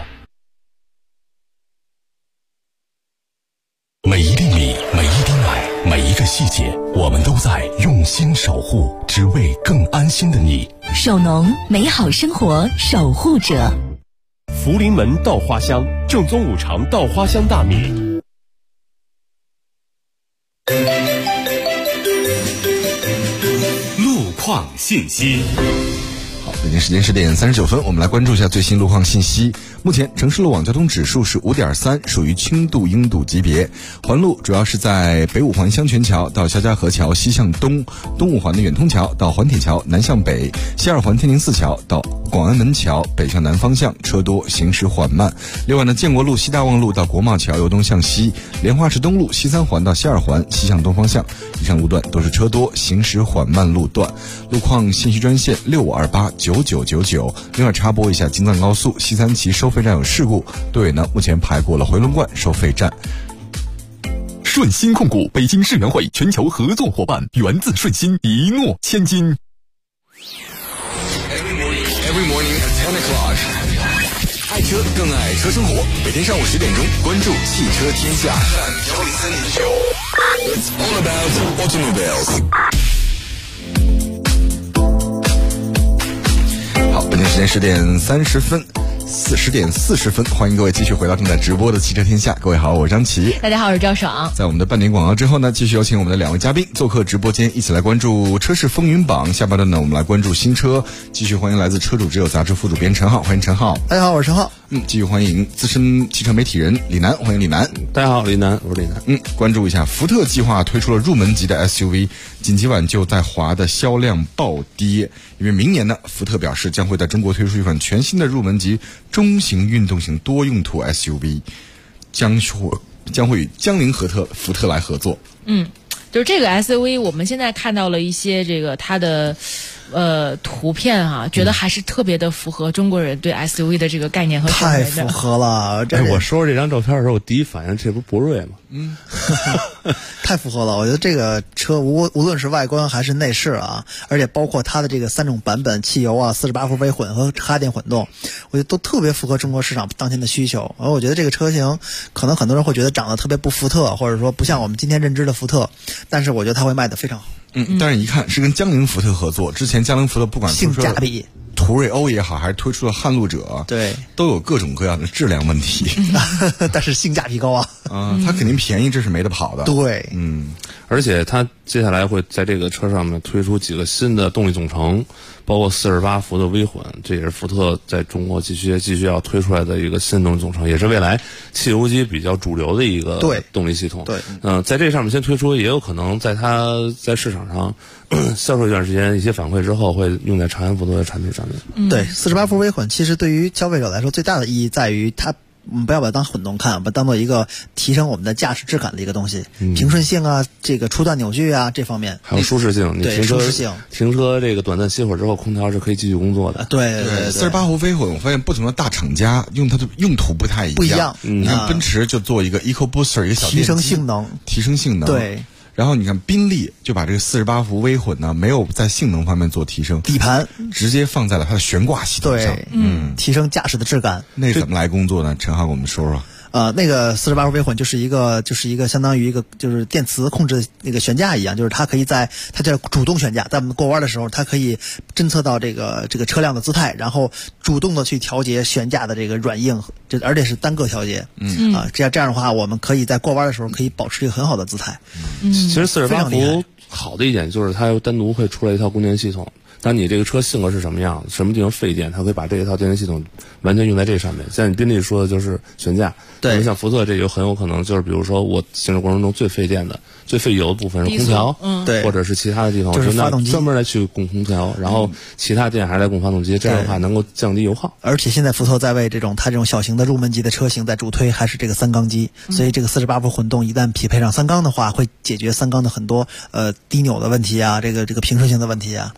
S20: 每一粒米，每一滴奶，每一个细节，我们都在用心守护，只为更安心的你。
S16: 守农，美好生活守护者。
S10: 福临门稻花香，正宗五常稻花香大米。
S2: 路况信息。
S6: 北京时间10点39分，我们来关注一下最新路况信息。目前城市路网交通指数是5.3，属于轻度阴度级别。环路主要是在北五环香泉桥到肖家河桥西向东，东五环的远通桥到环铁桥南向北，西二环天宁寺桥到广安门桥北向南方向车多，行驶缓慢。另外呢，建国路西大望路到国贸桥由东向西，莲花池东路西三环到西二环西向东方向，以上路段都是车多，行驶缓慢路段。路况信息专线65289999。另外插播一下，京藏高速西三旗收费站有事故，队委呢目前排过了回龙观收费站。
S5: 顺鑫控股北京世园会全球合作伙伴，源自顺鑫，一诺千金。
S6: Every morning at 10 o'clock， 爱车更爱车生活。每天上午10点钟，关注汽车天下。It's all about automobiles。好，北京时间10点40分，欢迎各位继续回到正在直播的汽车天下。各位好，我是张琪。
S8: 大家好，我是赵爽。
S6: 在我们的半点广告之后呢，继续有请我们的两位嘉宾做客直播间，一起来关注车市风云榜。下半段呢，我们来关注新车。继续欢迎来自车主之友杂志副主编陈浩，欢迎陈浩。
S13: 大家好，我是陈浩。
S6: 继续欢迎资深汽车媒体人李楠，欢迎李楠。
S14: 大家好，李楠，我是李楠。
S6: 关注一下，福特计划推出了入门级的 SUV， 紧急挽救在华的销量暴跌。因为明年呢，福特表示将会在中国推出一款全新的入门级中型运动型多用途 SUV， 将会与江铃福特来合作。
S8: 就是这个 SUV， 我们现在看到了一些这个它的图片啊，觉得还是特别的符合中国人对 SUV 的这个概念和审美的。
S13: 太符合了！
S14: 我说这张照片的时候，我第一反应这不博瑞吗？
S13: 太符合了！我觉得这个车无论是外观还是内饰啊，而且包括它的这个3种版本，汽油啊、48伏微混和插电混动，我觉得都特别符合中国市场当前的需求。而我觉得这个车型可能很多人会觉得长得特别不福特，或者说不像我们今天认知的福特，但是我觉得它会卖得非常好。
S6: 但是一看是跟江铃福特合作，之前江铃福特不管
S13: 性价比
S6: 途锐欧也好，还是推出了撼路者，
S13: 对，
S6: 都有各种各样的质量问题，
S13: 但是性价比高啊！
S6: 它肯定便宜，这是没得跑的。
S13: 对，
S14: 而且它接下来会在这个车上面推出几个新的动力总成，包括48伏的微混，这也是福特在中国继续要推出来的一个新动力总成，也是未来汽油机比较主流的一个动力系统。
S13: 对，
S14: 在这上面先推出，也有可能在它在市场上销售一段时间，一些反馈之后，会用在长安福特的产品上面。
S13: 对，48伏微混其实对于消费者来说最大的意义在于它。我们不要把它当混动看，把它当做一个提升我们的驾驶质感的一个东西，平顺性啊，这个初段扭矩啊，这方面
S14: 还有舒适性。
S13: 对，舒适性。
S14: 停车这个短暂熄火之后，空调是可以继续工作的。
S13: 对
S6: ，48伏微混，我发现不同的大厂家用它的用途不太一样。你看奔驰就做一个 EcoBooster 一个小
S13: 提升性能。对。
S6: 然后你看宾利就把这个48伏微混呢，没有在性能方面做提升，
S13: 底盘
S6: 直接放在了它的悬挂系统上，
S13: 提升驾驶的质感。
S6: 那怎么来工作呢？陈浩给我们说说。
S13: 那个48伏微混就是一个相当于一个就是电磁控制那个悬架一样，就是它可以它叫主动悬架，在我们过弯的时候，它可以侦测到这个车辆的姿态，然后主动的去调节悬架的这个软硬，而且是单个调节。这样的话，我们可以在过弯的时候可以保持一个很好的姿态。
S14: 其实48伏好的一点就是它单独会出来一套供电系统。当你这个车性格是什么样，什么地方费电，它会把这一套电源系统完全用在这上面。像你宾利说的就是悬架，
S13: 对，
S14: 像福特这有很有可能就是比如说我行驶过程中最费电的、最费油的部分是空调，
S13: 对，
S14: 或者是其他的地方，
S13: 就是发动机
S14: 专门来去供空调，然后其他电还是来供发动机，这样的话能够降低油耗。
S13: 而且现在福特在为它这种小型的入门级的车型在主推还是这个3缸机，所以这个48伏混动一旦匹配上3缸的话，会解决3缸的很多低扭的问题啊，这个平顺性的问题啊，所以我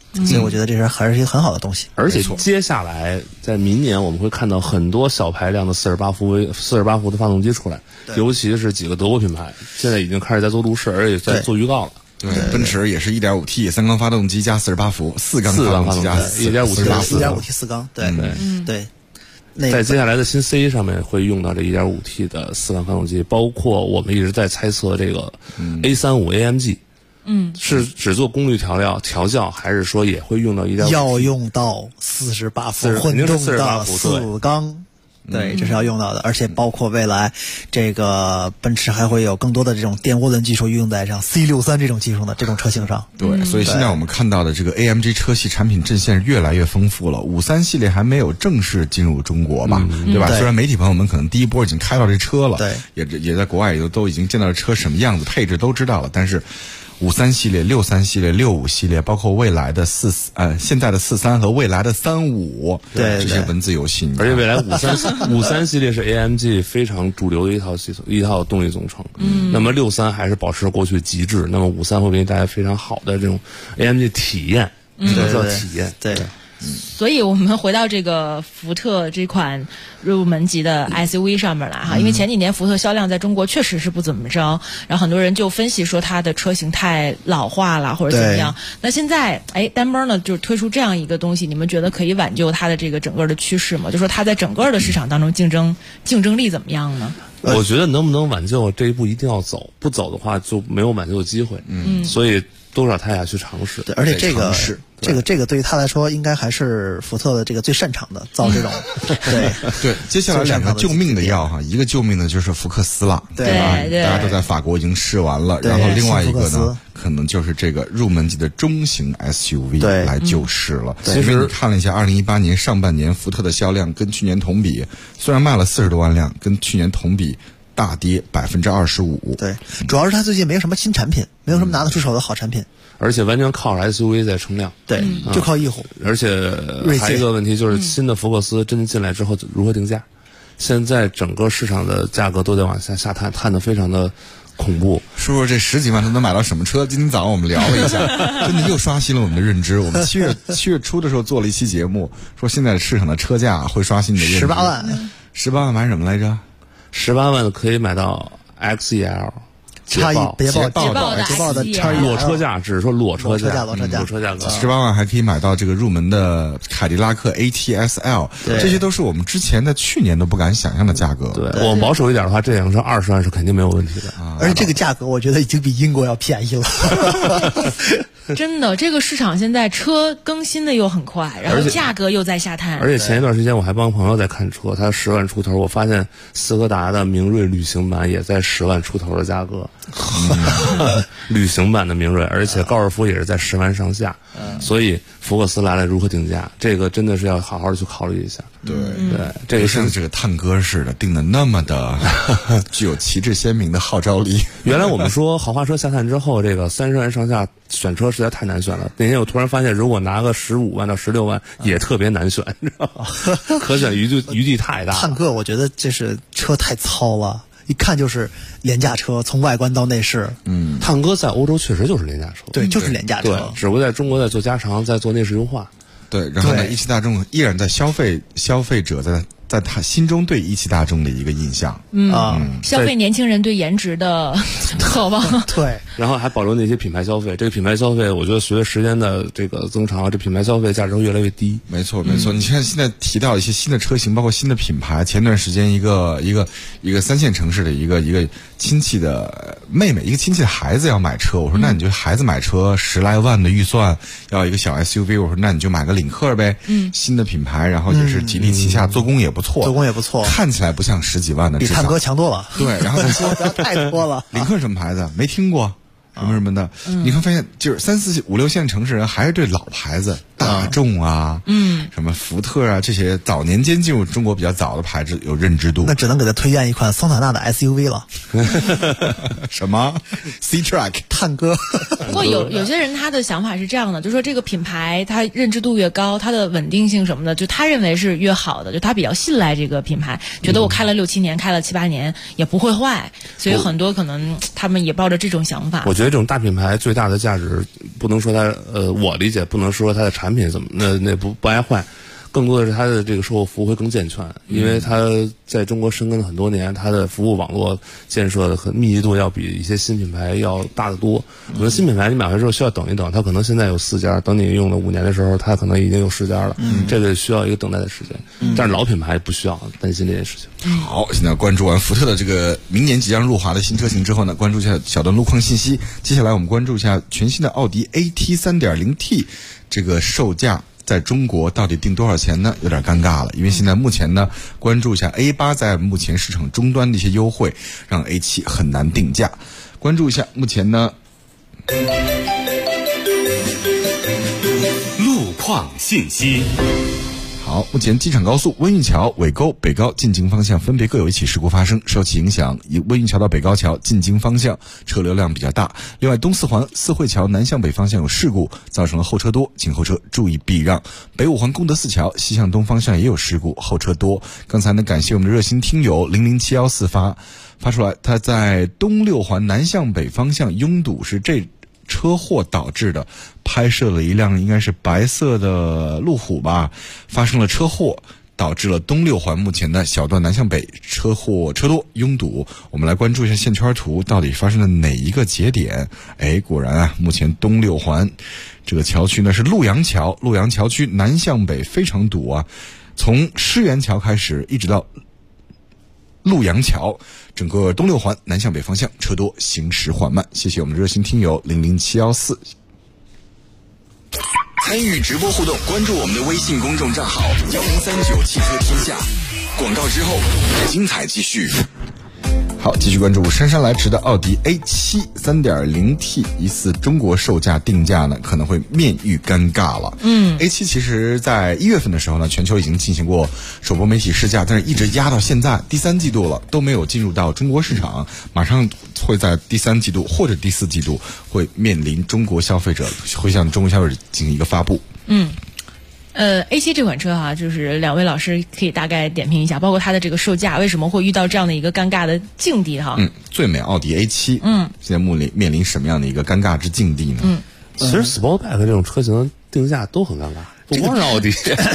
S13: 我觉得这是还是一个很好的东西。
S14: 而且接下来在明年我们会看到很多小排量的48伏的发动机出来，尤其是几个德国品牌现在已经开始在做路试，而且在做预告了。
S6: 对，奔驰也是 1.5T 三缸发动机加48伏，4缸发动机加
S13: 1.5T 4缸，对对。
S14: 在接下来的新 C 上面会用到这 1.5T 的4缸发动机，包括我们一直在猜测这个 A35 AMG，是只做功率调教，还是说也会用到1.5T？
S13: 要用到48伏混动的4缸。对，这是要用到的，而且包括未来这个奔驰还会有更多的这种电涡轮技术运用在像 C63 这种技术的这种车型上。
S6: 对，所以现在我们看到的这个 AMG 车系产品阵线越来越丰富了。53系列还没有正式进入中国吧，对吧？虽然媒体朋友们可能第一波已经开到这车了，对，也在国外都已经见到这车什么样子，配置都知道了，但是53系列、63系列、65系列，包括未来的现在的43和未来的35，对这些文字游戏，
S14: 而且未来53系列是 AMG 非常主流的一套动力总成，那么63还是保持过去极致，那么53会给大家非常好的这种 AMG 体验，
S13: 对。
S8: 所以我们回到这个福特这款入门级的 SUV 上面来哈，因为前几年福特销量在中国确实是不怎么着，然后很多人就分析说它的车型太老化了或者怎么样。那现在丹波呢就推出这样一个东西，你们觉得可以挽救它的这个整个的趋势吗？就说它在整个的市场当中竞争力怎么样呢？
S14: 我觉得能不能挽救这一步一定要走，不走的话就没有挽救的机会。所以多少他也去尝试。
S13: 对，而且这个对于他来说，应该还是福特的这个最擅长的造这种。
S6: 对，接下来两个救命的药哈，一个救命的就是福克斯了，对吧？大家都在法国已经试完了，然后另外一个呢，可能就是这个入门级的中型 SUV 来救市了。其实你看了一下2018年上半年福特的销量跟去年同比，虽然卖了40多万辆，跟去年同比大跌25%。对，
S13: 主要是他最近没有什么新产品，没有什么拿得出手的好产品，
S14: 而且完全靠着 SUV 在冲量。
S13: 对，就靠翼虎。
S14: 而且还有一个问题就是新的福克斯真的进来之后如何定价？现在整个市场的价格都在往下探，探得非常的恐怖。
S6: 说这10几万他能买到什么车？今天早上我们聊了一下，真的又刷新了我们的认知。我们7月初的时候做了一期节目，说现在市场的车价会刷新你的认知。18万买什么来着
S14: ？18万可以买到 XEL。捷
S13: 豹的
S14: 裸车价，只是说裸车价格
S6: ，18万还可以买到这个入门的凯迪拉克 ATS-L， 这些都是我们之前的去年都不敢想象的价格。
S14: 对，我保守一点的话，这辆车20万是肯定没有问题的。
S13: 而且这个价格，我觉得已经比英国要便宜了。
S8: 真的，这个市场现在车更新的又很快，然后价格又在下探。
S14: 而且前一段时间我还帮朋友在看车，他10万出头，我发现斯柯达的明锐旅行版也在10万出头的价格。旅行版的明锐，而且高尔夫也是在10万上下，所以福克斯来了如何定价，这个真的是要好好的去考虑一下。
S6: 对，这个是这个探戈式的定的那么的具有旗帜鲜明的号召力。
S14: 原来我们说豪华车下探之后，这个30万上下选车实在太难选了。那天我突然发现，如果拿个15万到16万也特别难选，你知道吗？可选余地太大。
S13: 探戈我觉得这是车太糙了。一看就是廉价车，从外观到内饰。
S14: 探戈在欧洲确实就是廉价车，
S13: 对，就是廉价车。
S14: 对，只不过在中国在做加长，在做内饰优化。
S6: 对，然后呢，一汽大众依然在消费者在他心中对一汽大众的一个印象。
S8: 消费年轻人对颜值的渴望。
S13: 对，
S14: 然后还保留那些品牌消费。这个品牌消费，我觉得随着时间的这个增长，这品牌消费价值会越来越低。
S6: 没错。你看现在提到一些新的车型，包括新的品牌。前段时间一个3线城市的一个亲戚的妹妹，一个亲戚的孩子要买车，我说那你就孩子买车10来万的预算，要一个小 SUV， 我说那你就买个领克呗。新的品牌，然后也是吉利旗下，做工也不错，看起来不像10几万的，
S13: 比探戈强多了。
S6: 对，然后他说
S13: 太多了。
S6: 领克什么牌子？没听过。什么的，你会发现，就是3、4、5、6线城市人还是对老牌子，大众啊，什么福特啊这些早年间进入中国比较早的牌子有认知度。
S13: 那只能给他推荐一款桑塔纳的 SUV 了。
S6: 什么 C-Track
S13: 探戈。
S8: 不过有些人他的想法是这样的，就是说这个品牌它认知度越高，它的稳定性什么的，就他认为是越好的，就他比较信赖这个品牌，觉得我开了6、7年，开了7、8年也不会坏，所以很多可能他们也抱着这种想法。
S14: 我觉得这种大品牌最大的价值，不能说它我理解不能说它的产产品怎么那不爱坏。更多的是它的这个售后服务会更健全，因为它在中国深耕了很多年，它的服务网络建设的和密集度要比一些新品牌要大得多。可能新品牌你买回之后需要等一等，它可能现在有4家，等你用了5年的时候，它可能已经有10家了。这个需要一个等待的时间。但是老品牌不需要担心这件事情。
S6: 好，现在关注完福特的这个明年即将入华的新车型之后呢，关注一下小段路况信息。接下来我们关注一下全新的奥迪 AT 3.0T 这个售价。在中国到底定多少钱呢？有点尴尬了，因为现在目前呢，关注一下 A8 在目前市场终端的一些优惠，让 A7 很难定价。关注一下目前呢，
S20: 路况信息。
S6: 好，目前机场高速温榆桥、尾沟、北高进京方向分别各有一起事故发生，受其影响，以温榆桥到北高桥进京方向车流量比较大。另外，东四环四惠桥南向北方向有事故，造成了后车多，请后车注意避让。北五环功德寺桥西向东方向也有事故，后车多。刚才呢，感谢我们的热心听友00714发出来，他在东六环南向北方向拥堵是这车祸导致的，拍摄了一辆应该是白色的路虎吧，发生了车祸，导致了东六环目前的小段南向北车多拥堵。我们来关注一下线圈图，到底发生了哪一个节点？果然啊，目前东六环这个桥区呢是陆阳桥区南向北非常堵啊，从狮园桥开始一直到陆阳桥，整个东六环南向北方向车多，行驶缓慢。谢谢我们的热心听友00714。
S7: 参与直播互动，关注我们的微信公众账号1039汽车天下。广告之后，精彩继续。
S6: 好，继续关注姗姗来迟的奥迪 A7 3.0T， 疑似中国售价定价呢可能会面遇尴尬了。A7 其实在1月份的时候呢，全球已经进行过首播媒体试驾，但是一直压到现在第3季度了，都没有进入到中国市场，马上会在第3季度或者第4季度会面临中国消费者，会向中国消费者进行一个发布。
S8: A7 这款车哈，就是2位老师可以大概点评一下，包括它的这个售价为什么会遇到这样的一个尴尬的境地哈。
S6: 最美奥迪 A7，现在面临什么样的一个尴尬之境地呢？
S14: 其实 Sportback 这种车型的定价都很尴尬，不光是奥迪，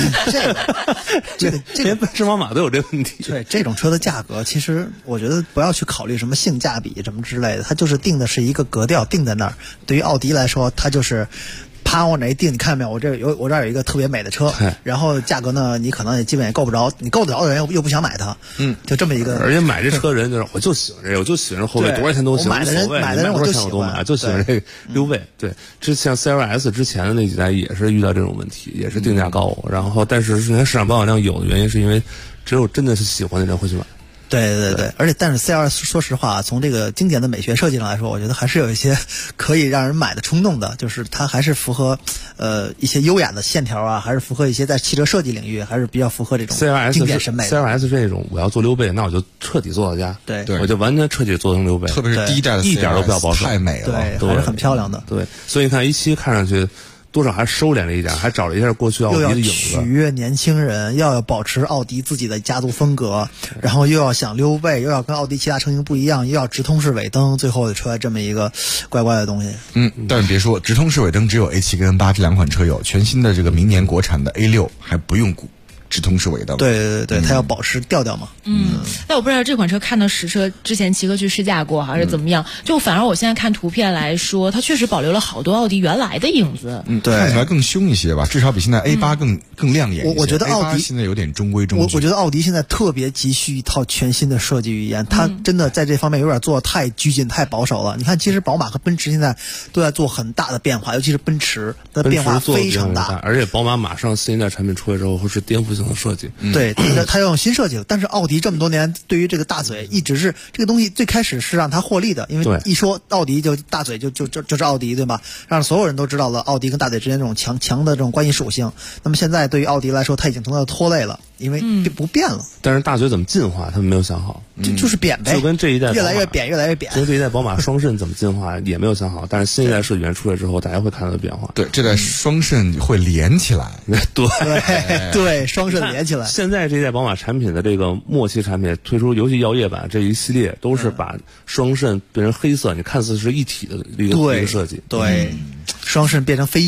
S14: 连奔驰宝马都有这问题。
S13: 对，这种车的价格，其实我觉得不要去考虑什么性价比什么之类的，它就是定的是一个格调，定在那儿。对于奥迪来说，它就是啪往哪一定，你看到没有？我这儿有一个特别美的车，然后价格呢，你可能也基本也够不着，你够得着的人又不想买它，就这么一个。
S14: 而且买这车人就是我就喜欢这个，我就喜欢这后背，多少钱都行，
S13: 买的人我就喜欢，
S14: 就喜欢这个溜背。对，之像 CLS 之前的那几代也是遇到这种问题，也是定价高，然后但是市场保有量有的原因是因为只有真的是喜欢的人会去买。
S13: 对，而且但是 CLS 说实话，从这个经典的美学设计上来说，我觉得还是有一些可以让人买的冲动的，就是它还是符合一些优雅的线条啊，还是符合一些在汽车设计领域还是比较符合这种经典审美的。
S14: CLS 这种我要做溜背，那我就彻底做到家，
S13: 对，
S14: 我就完全彻底做成溜背，
S6: 特别是第一代的 CLS，
S14: 一点都不要保守，
S6: 太美了，
S13: 对，还是很漂亮的。
S14: 对，所以你看A7看上去多少还收敛了一点，还找了一下过去奥迪的影子，
S13: 又要取悦年轻人，要保持奥迪自己的家族风格，然后又要想溜背，又要跟奥迪其他车型不一样，又要直通式尾灯，最后出来这么一个怪怪的东西。
S6: 但是别说直通式尾灯只有 A7 跟 N8 这2款车有，全新的这个明年国产的 A6 还不用直通式尾灯。
S13: 对，它要保持调调嘛。
S8: 但我不知道这款车看到实车之前齐哥去试驾过还是怎么样，就反而我现在看图片来说，它确实保留了好多奥迪原来的影子。
S6: 对，看起来更凶一些吧，至少比现在 A8 更亮眼一些。
S13: 我觉得奥迪
S6: 现在有点中规中矩。
S13: 我觉得奥迪现在特别急需一套全新的设计语言，它真的在这方面有点做得太拘谨、太保守了。你看，其实宝马和奔驰现在都在做很大的变化，尤其是奔驰的变化非常大。
S14: 而且宝马马上新一代产品出来之后会是颠覆性的设计。
S13: 对，它要用新设计了。但是奥迪这么多年对于这个大嘴一直是这个东西，最开始是让它获利的，因为一说奥迪就大嘴就是奥迪，对吧？让所有人都知道了奥迪跟大嘴之间这种强的这种关系属性。那么现在对于奥迪来说，它已经成了拖累了，因为不变了。
S14: 但是大嘴怎么进化，他们没有想好，
S13: 就是扁呗，
S14: 就跟这一代
S13: 越来越扁。
S14: 就这一代宝马双肾怎么进化也没有想好，但是新一代设计员出来之后，大家会看到的变化。
S6: 对，这代双肾会连起来。
S13: 对，双肾连起来。
S14: 现在这一代宝马产品的这个末期产品推出，尤其耀夜版这一系列，都是把双肾变成黑色，你看似是一体的一个设计。
S13: 对，双肾变成飞翼。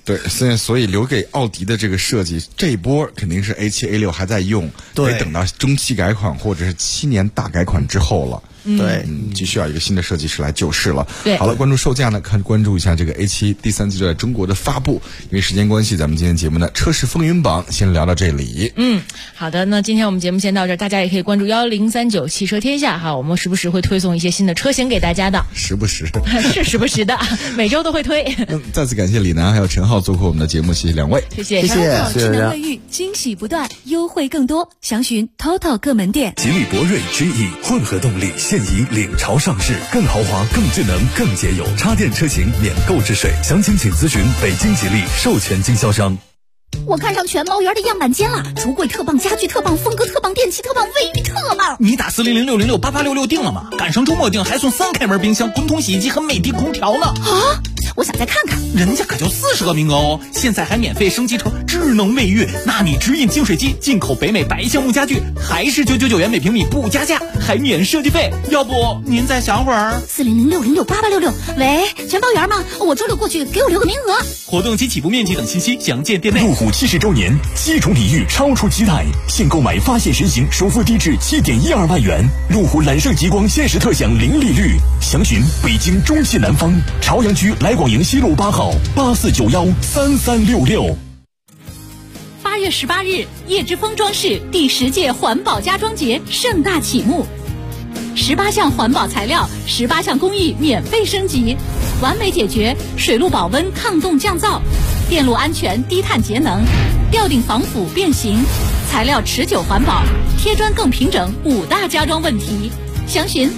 S6: 对，现在所以留给奥迪的这个设计，这一波肯定是 A7、A6 还在用，得等到中期改款或者是7年大改款之后了。
S13: 对，
S6: 继续要一个新的设计师来救市了。
S8: 对，
S6: 好了，关注售价呢，关注一下这个 A7 第3季在中国的发布。因为时间关系，咱们今天节目呢车市风云榜先聊到这里。
S8: 好的，那今天我们节目先到这儿，大家也可以关注1039汽车天下哈，我们时不时会推送一些新的车型给大家的。
S6: 时不时
S8: 是时不时的，每周都会推。
S6: 再次感谢李楠还有陈浩做客我们的节目，谢谢两位，
S8: 谢谢。
S11: 智能卫浴惊喜不断，优惠更多，详询 TOTO 各门店。
S19: 吉利博瑞 GE 混合动力现已领潮上市，更豪华、更智能、更节油，插电车型免购置税，详情请咨询北京吉利授权经销商。
S16: 我看上全猫园的样板间了，橱柜特棒，家具特棒，风格特棒，电器特棒，卫浴特棒。
S4: 你打40060688866订了吗？赶上周末订还送3开门冰箱、滚筒洗衣机和美的空调呢。
S16: 啊！我想再看看，
S4: 人家可就40个名额哦！现在还免费升级成智能卫浴，纳米直饮净水机，进口北美白橡木家具，还是999元每平米不加价，还免设计费。要不您再想会儿
S16: ？40060688866，喂，全包园吗？我周六过去，给我留个名额。
S9: 活动及起步面积等信息详见店内。
S20: 路虎70周年，7重礼遇超出期待，现购买发现神行，首付低至7.12万元。路虎揽胜极光限时特享零利率，详询北京中汽南方朝阳区来广营西路8号84913366。
S11: 8月18日，叶之峰装饰第10届环保家装节盛大启幕，18项环保材料，18项工艺免费升级，完美解决水路保温、抗冻降噪、电路安全、低碳节能、吊顶防腐变形、材料持久环保、贴砖更平整5大家装问题。详询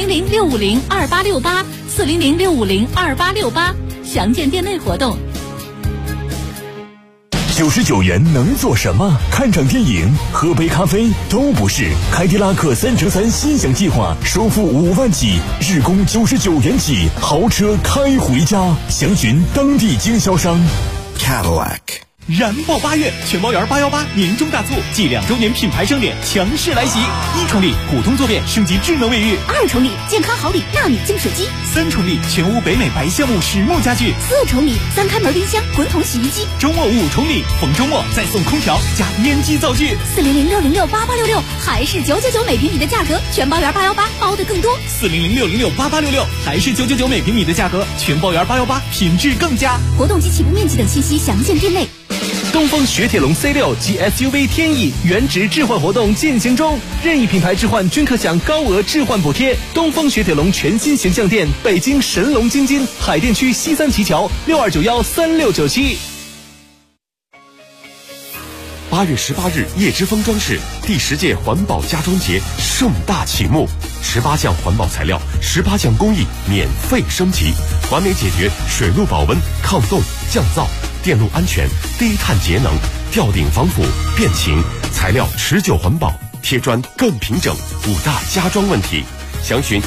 S11: 400-650-2868，400-650-2868，详见店内活动。
S20: 99元能做什么？看场电影、喝杯咖啡都不是。凯迪拉克3乘3心想计划，首付5万起，日供99元起，豪车开回家。详询当地经销商。
S2: Cadillac。
S9: 燃爆8月，全包园818年终大促，继2周年品牌盛典强势来袭！1重礼普通坐便升级智能卫浴
S16: ，2重礼健康好礼纳米净水机
S9: ，3重礼全屋北美白橡木实木家具
S16: ，4重礼3开门冰箱、滚筒洗衣机。
S9: 周末5重礼，逢周末再送空调加烟机灶具。
S16: 400-606-8866，还是999每平米的价格，全包园818包的更多。
S9: 400-606-8866，还是999每平米的价格，全包园818品质更佳。
S16: 活动及起步面积等信息详见店内。
S15: 东风雪铁龙 C6 及 SUV 天翼原值置换活动进行中，任意品牌置换均可享高额置换补贴。东风雪铁龙全新形象店，北京神龙京津海淀区西三旗桥62913697。
S10: 8月18日，叶之峰装饰第10届环保家装节盛大启幕，18项环保材料，18项工艺免费升级，完美解决水路保温、抗冻、降噪、电路安全、低碳节能、吊顶防腐变形、材料持久环保、贴砖更平整5大家装问题。详询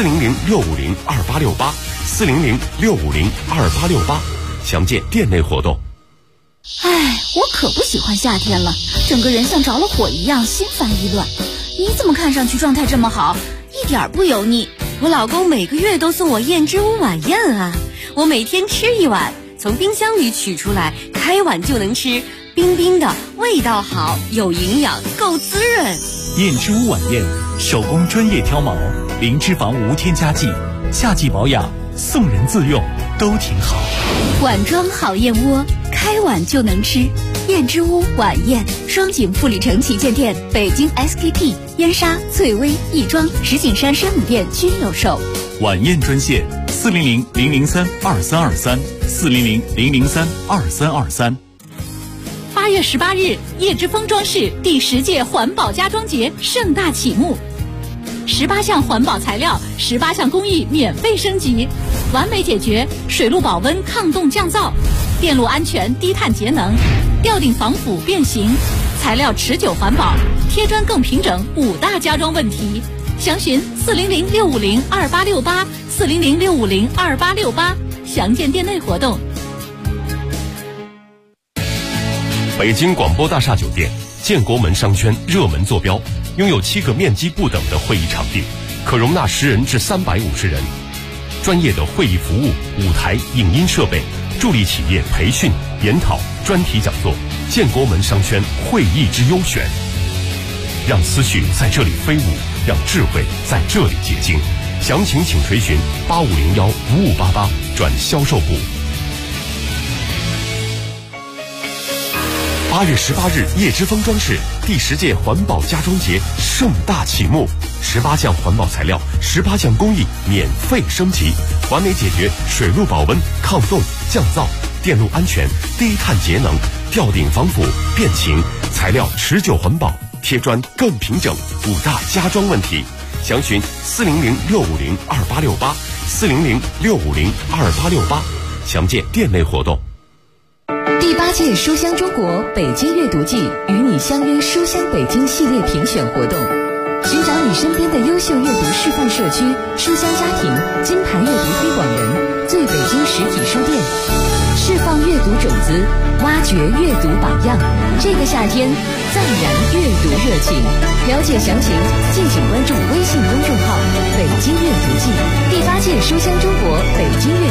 S10: 400-650-2868，400-650-2868，详见店内活动。
S16: 唉，我可不喜欢夏天了，整个人像着了火一样，心烦意乱。你怎么看上去状态这么好，一点不油腻？
S12: 我老公每个月都送我燕之屋晚宴啊，我每天吃1碗，从冰箱里取出来，开碗就能吃，冰冰的，味道好，有营养，够滋润。
S9: 燕之屋晚宴，手工专业挑毛，零脂肪无添加剂，夏季保养，送人自用都挺好。
S16: 碗装好燕窝，开碗就能吃。燕之屋晚宴，双井富力城旗舰店、北京 SKP、燕莎、翠微、亦庄、石景山山姆店均有售。
S9: 晚宴专线400-003-2323，400-003-2323。
S11: 8月18日，叶之峰装饰第10届环保家装节盛大启幕，18项环保材料，18项工艺免费升级，完美解决水路保温、抗冻降噪、电路安全、低碳节能、吊顶防腐变形、材料持久环保、贴砖更平整5大家装问题。详询400-650-2868，400-650-2868，详见店内活动。
S10: 北京广播大厦酒店，建国门商圈热门坐标，拥有7个面积不等的会议场地，可容纳10人至350人。专业的会议服务、舞台、影音设备， 助力企业培训、研讨、专题讲座，建国门商圈会议之优选。让思绪在这里飞舞，让智慧在这里结晶。详情请垂询8501-5588转销售部。8月18日，叶之峰装饰第10届环保家装节盛大启幕，18项环保材料，18项工艺免费升级，完美解决水路保温、抗冻、降噪、电路安全、低碳节能、吊顶防腐、变形，材料持久环保，贴砖更平整，5大家装问题。详询400-650-2868，400-650-2868，详见店内活动。
S17: 第8届书香中国北京阅读季与你相约书香北京系列评选活动，寻找你身边的优秀阅读示范社区、书香家庭、金牌阅读推广人、最北京实体书店，释放阅读种子，挖掘阅读榜样。这个夏天，暂燃阅读热情。了解详情，敬请关注微信公众号“北京阅读季”。第8届书香中国北京阅